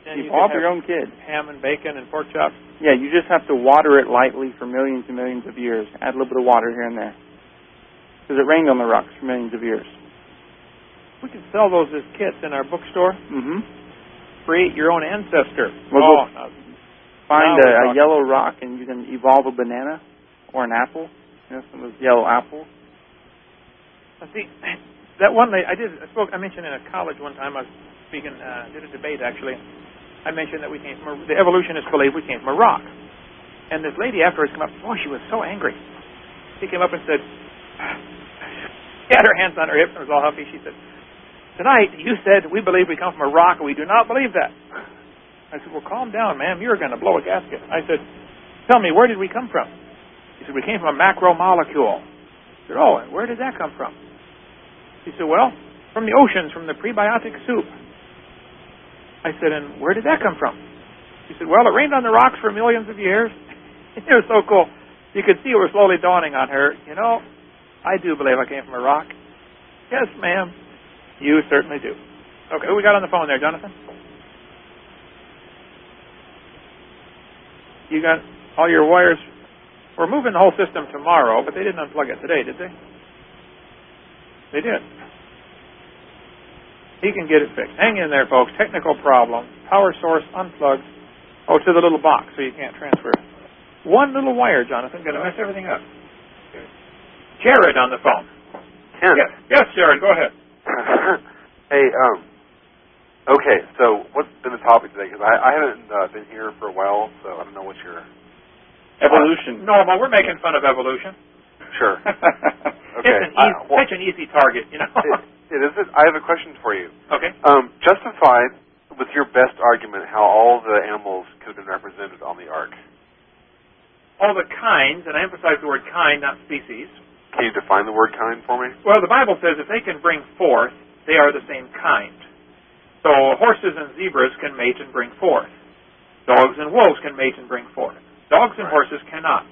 And you Evolve could your have own kid. Ham and bacon and pork chops. Yeah, you just have to water it lightly for millions and millions of years. Add a little bit of water here and there. Because it rained on the rocks for millions of years. We can sell those as kits in our bookstore. Mm-hmm. Create your own ancestor. We'll oh, go find now a, a yellow rock and you can evolve a banana or an apple. You know, some of those yellow apples. I see, that one lady, I did, I spoke, I mentioned in a college one time, I was speaking, uh, did a debate actually. I mentioned that we came from a, the evolutionists believe we came from a rock. And this lady afterwards came up, oh, she was so angry. She came up and said, she had her hands on her hips and was all huffy. She said, tonight you said we believe we come from a rock and we do not believe that. I said, well, calm down, ma'am. You're going to blow a gasket. I said, tell me, where did we come from? She said, we came from a macromolecule. I said, oh, and where did that come from? She said, well, from the oceans, from the prebiotic soup. I said, and where did that come from? She said, well, it rained on the rocks for millions of years. It was so cool. You could see it was slowly dawning on her. You know, I do believe I came from a rock. Yes, ma'am. You certainly do. Okay, who we got on the phone there, Jonathan? You got all your wires. We're moving the whole system tomorrow, but they didn't unplug it today, did they? They did. He can get it fixed. Hang in there, folks. Technical problem. Power source unplugged. Oh, to the little box, so you can't transfer it. One little wire, Jonathan, going to mess everything up. Jared on the phone. Ken. Yes, yes, Jared, go ahead. Hey, um, okay, so what's been the topic today? Because I, I haven't uh, been here for a while, so I don't know what your... Evolution. Uh, normal. We're making fun of evolution. Sure. Okay. It's an easy, uh, well, such an easy target, you know. it, it is. I have a question for you. Okay. Um, justify, with your best argument, how all the animals could have been represented on the ark. All the kinds, and I emphasize the word kind, not species. Can you define the word kind for me? Well, the Bible says if they can bring forth, they are the same kind. So horses and zebras can mate and bring forth. Dogs and wolves can mate and bring forth. Dogs and horses cannot.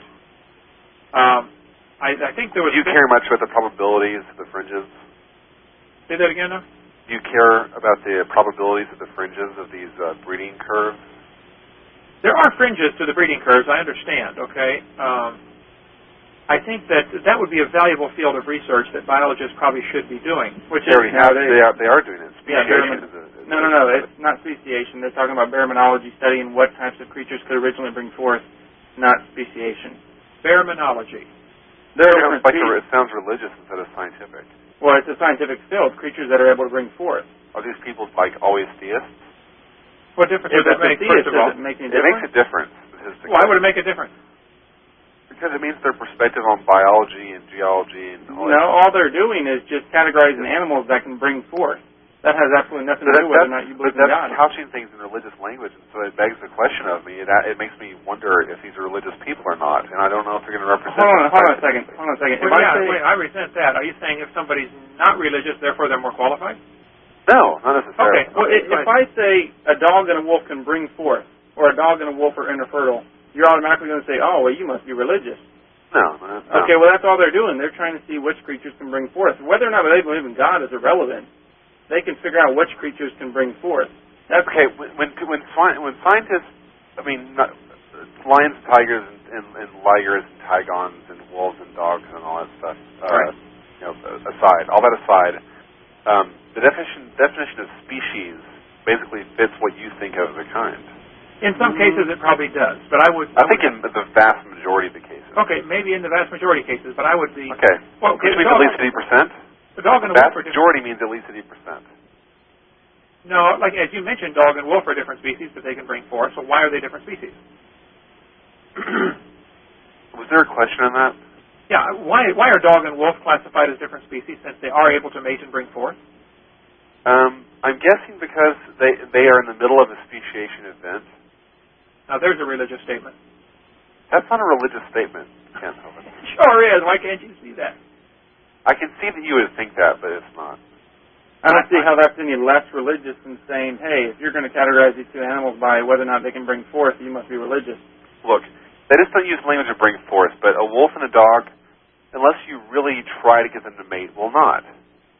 Um, I, I think there was... Do you care much about the probabilities of the fringes? Say that again now? Do you care about the probabilities of the fringes of these uh, breeding curves? There are fringes to the breeding curves, I understand, okay? Um, I think that that would be a valuable field of research that biologists probably should be doing. Which they, is, have, they, are, they are doing it. Yeah, Speciation is a, is no, no, no, it's not speciation. They're talking about baraminology, studying what types of creatures could originally bring forth, not speciation. Baraminology. It sounds, like a, it sounds religious instead of scientific. Well, it's a scientific field, creatures that are able to bring forth. Are these people, like, always theists? What difference If does that make, theist, first of all? Does it make any it difference? makes a difference. Why would it make a difference? Because it means their perspective on biology and geology and all No, that. all they're doing is just categorizing animals that can bring forth. That has absolutely nothing to do with whether or not you believe in But God. that's couching things in religious language, and so it begs the question of me. It, it makes me wonder if these are religious people or not, and I don't know if they're going to represent... Hold on, hold on a second. Hold on a second. Well, if yeah, I, say, wait, I resent that. Are you saying if somebody's not religious, therefore they're more qualified? No, not necessarily. Okay. Well, okay, if I say a dog and a wolf can bring forth, or a dog and a wolf are infertile, you're automatically going to say, oh, well, you must be religious. No, no, no. Okay, well, that's all they're doing. They're trying to see which creatures can bring forth. Whether or not they believe in God is irrelevant. They can figure out which creatures can bring forth. That's okay. When when when, when scientists, I mean, not, lions, tigers, and, and, and ligers, and tigons, and wolves, and dogs, and all that stuff. Uh, right. You know, aside, all that aside, um, the definition definition of species basically fits what you think of as a kind. In some cases, it probably does, but I would. I think in the vast majority of the cases. Okay, maybe in the vast majority of cases, but I would be. Okay. Well, okay, which means at least eighty percent. The dog and the a vast wolf are majority means at least eighty percent. No, like as you mentioned, dog and wolf are different species, but they can bring forth. So why are they different species? Was there a question on that? Yeah. Why why are dog and wolf classified as different species since they are able to mate and bring forth? Um, I'm guessing because they they are in the middle of a speciation event. Now there's a religious statement. That's not a religious statement, Ken Hovind. Sure is. Why can't you see that? I can see that you would think that, but it's not. I don't see how that's any less religious than saying, hey, if you're going to categorize these two animals by whether or not they can bring forth, you must be religious. Look, they just don't use language to bring forth, but a wolf and a dog, unless you really try to get them to mate, will not.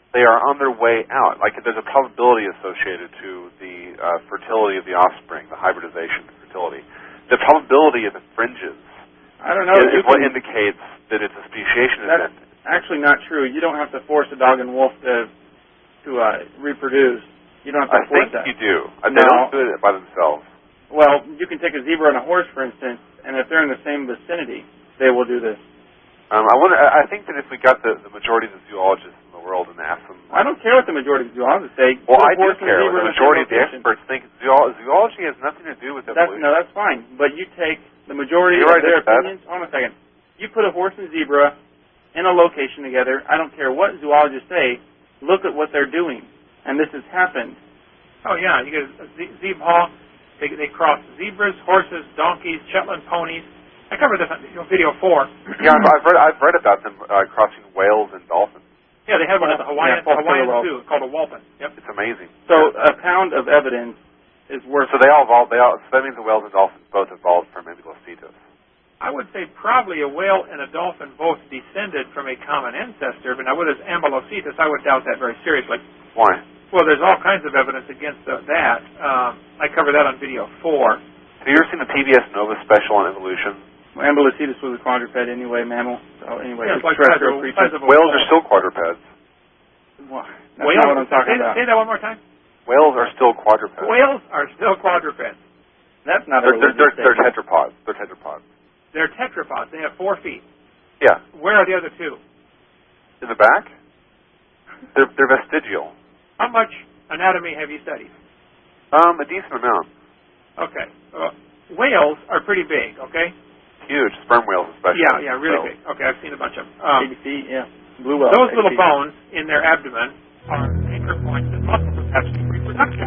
they are on their way out. Like there's a probability associated to the uh, fertility of the offspring, the hybridization fertility. The probability of the fringes I don't know, is, is what indicates that it's a speciation That's event. actually not true. You don't have to force a dog and wolf to to uh, reproduce. You don't have to I force think that. you do. They No. don't do it by themselves. Well, you can take a zebra and a horse, for instance, and if they're in the same vicinity, they will do this. Um, I wonder. I think that if we got the, the majority of the zoologists in the world and asked them, I don't care what the majority of zoologists say. well, Put a I do horse and a care. zebra The in the majority of same the location. experts think zoolo- zoology has nothing to do with That's, evolution. no, that's fine. But you take the majority You're of right, their that's bad. opinions. Hold on a second. You put a horse and zebra in a location together. I don't care what zoologists say. Look at what they're doing, and this has happened. Oh yeah, you get a ze- zebra hawk. They they cross zebras, horses, donkeys, Shetland ponies. I covered this on you know, video four. Yeah, I've, I've read. I've read about them uh, crossing whales and dolphins. Yeah, they have one at the Hawaiian, Yeah, Paul Hawaiian Taylor Zoo called a Walpen. Yep. It's amazing. So a pound of evidence is worth. So they all evolved. They all. So that means the whales and dolphins both evolved from Ambulocetus. I would say probably a whale and a dolphin both descended from a common ancestor, but now with this Ambulocetus, I would doubt that very seriously. Why? Well, there's all kinds of evidence against uh, that. Um, I covered that on video four. Have you ever seen the P B S Nova special on evolution? Well, Ambulocetus was a quadruped anyway, mammal. So anyway, Yeah, it's it's like terrestrial size of- creature. size of a Whales whale. are still quadrupeds. Well, that's Whales? not what I'm talking say, about. say that one more time. Whales are still quadrupeds. Whales are still quadrupeds. That's not They're, a they're, they're, religious they're statement. tetrapods. They're tetrapods. They're tetrapods. They have four feet. Yeah. Where are the other two? In the back? They're, they're vestigial. How much anatomy have you studied? Um, a decent amount. Okay. Uh, whales are pretty big, okay? Huge. Sperm whales especially. Yeah, yeah, really So, big. Okay, I've seen a bunch of them. Um, Big feet, yeah. Blue whale. those big little feet. bones in their abdomen are anchor points and muscles attached to reproduction.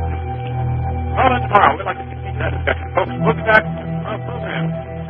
Well, then tomorrow, we'd like to continue that discussion. Folks, we'll be back to our program.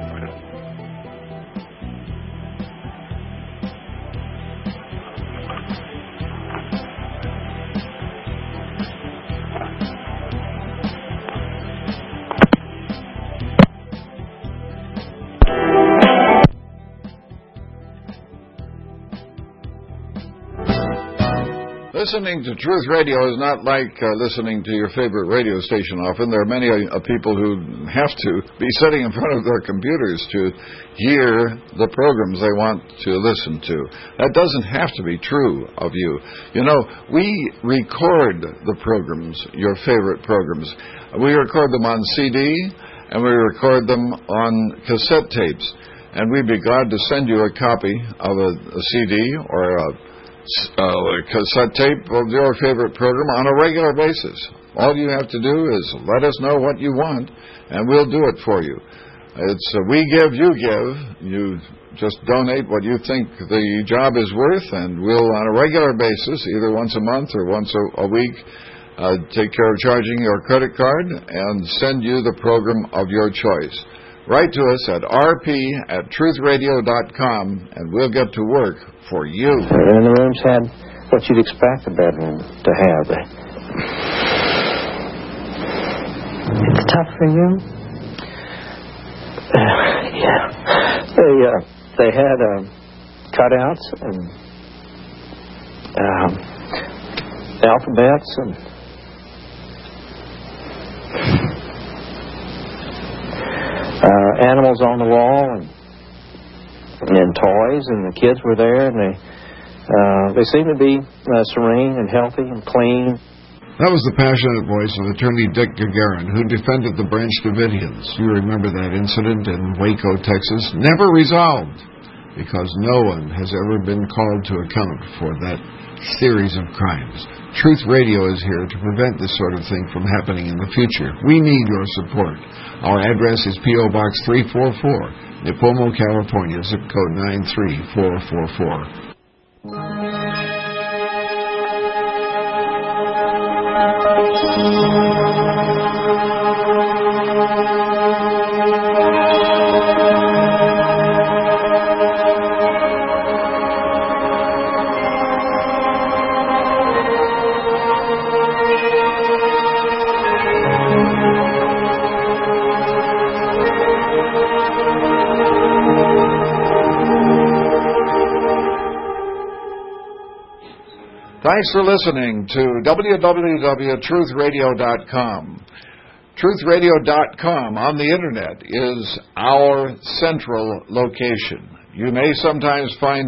Listening to Truth Radio is not like uh, listening to your favorite radio station often. There are many uh, people who have to be sitting in front of their computers to hear the programs they want to listen to. That doesn't have to be true of you. You know, we record the programs, your favorite programs. We record them on C D, and we record them on cassette tapes. And we'd be glad to send you a copy of a, a C D or a Uh, a cassette tape of your favorite program on a regular basis. All you have to do is let us know what you want, and we'll do it for you. It's uh, we give, you give. You just donate what you think the job is worth, and we'll, on a regular basis, either once a month or once a, a week, uh, take care of charging your credit card and send you the program of your choice. Write to us at r p at truth radio dot com, and we'll get to work for you. And the rooms had what you'd expect a bedroom to have. It's tough for you? Uh, yeah. They, uh, they had uh, cutouts and um, alphabets and uh, animals on the wall and and toys, and the kids were there, and they uh, they seemed to be uh, serene and healthy and clean. That was the passionate voice of Attorney Dick Gagarin, who defended the Branch Davidians. You remember that incident in Waco, Texas? Never resolved, because no one has ever been called to account for that series of crimes. Truth Radio is here to prevent this sort of thing from happening in the future. We need your support. Our address is P O Box three four four, Nipomo, California, zip code nine three four four four. Thanks for listening to w w w dot truth radio dot com. truth radio dot com on the Internet is our central location. You may sometimes find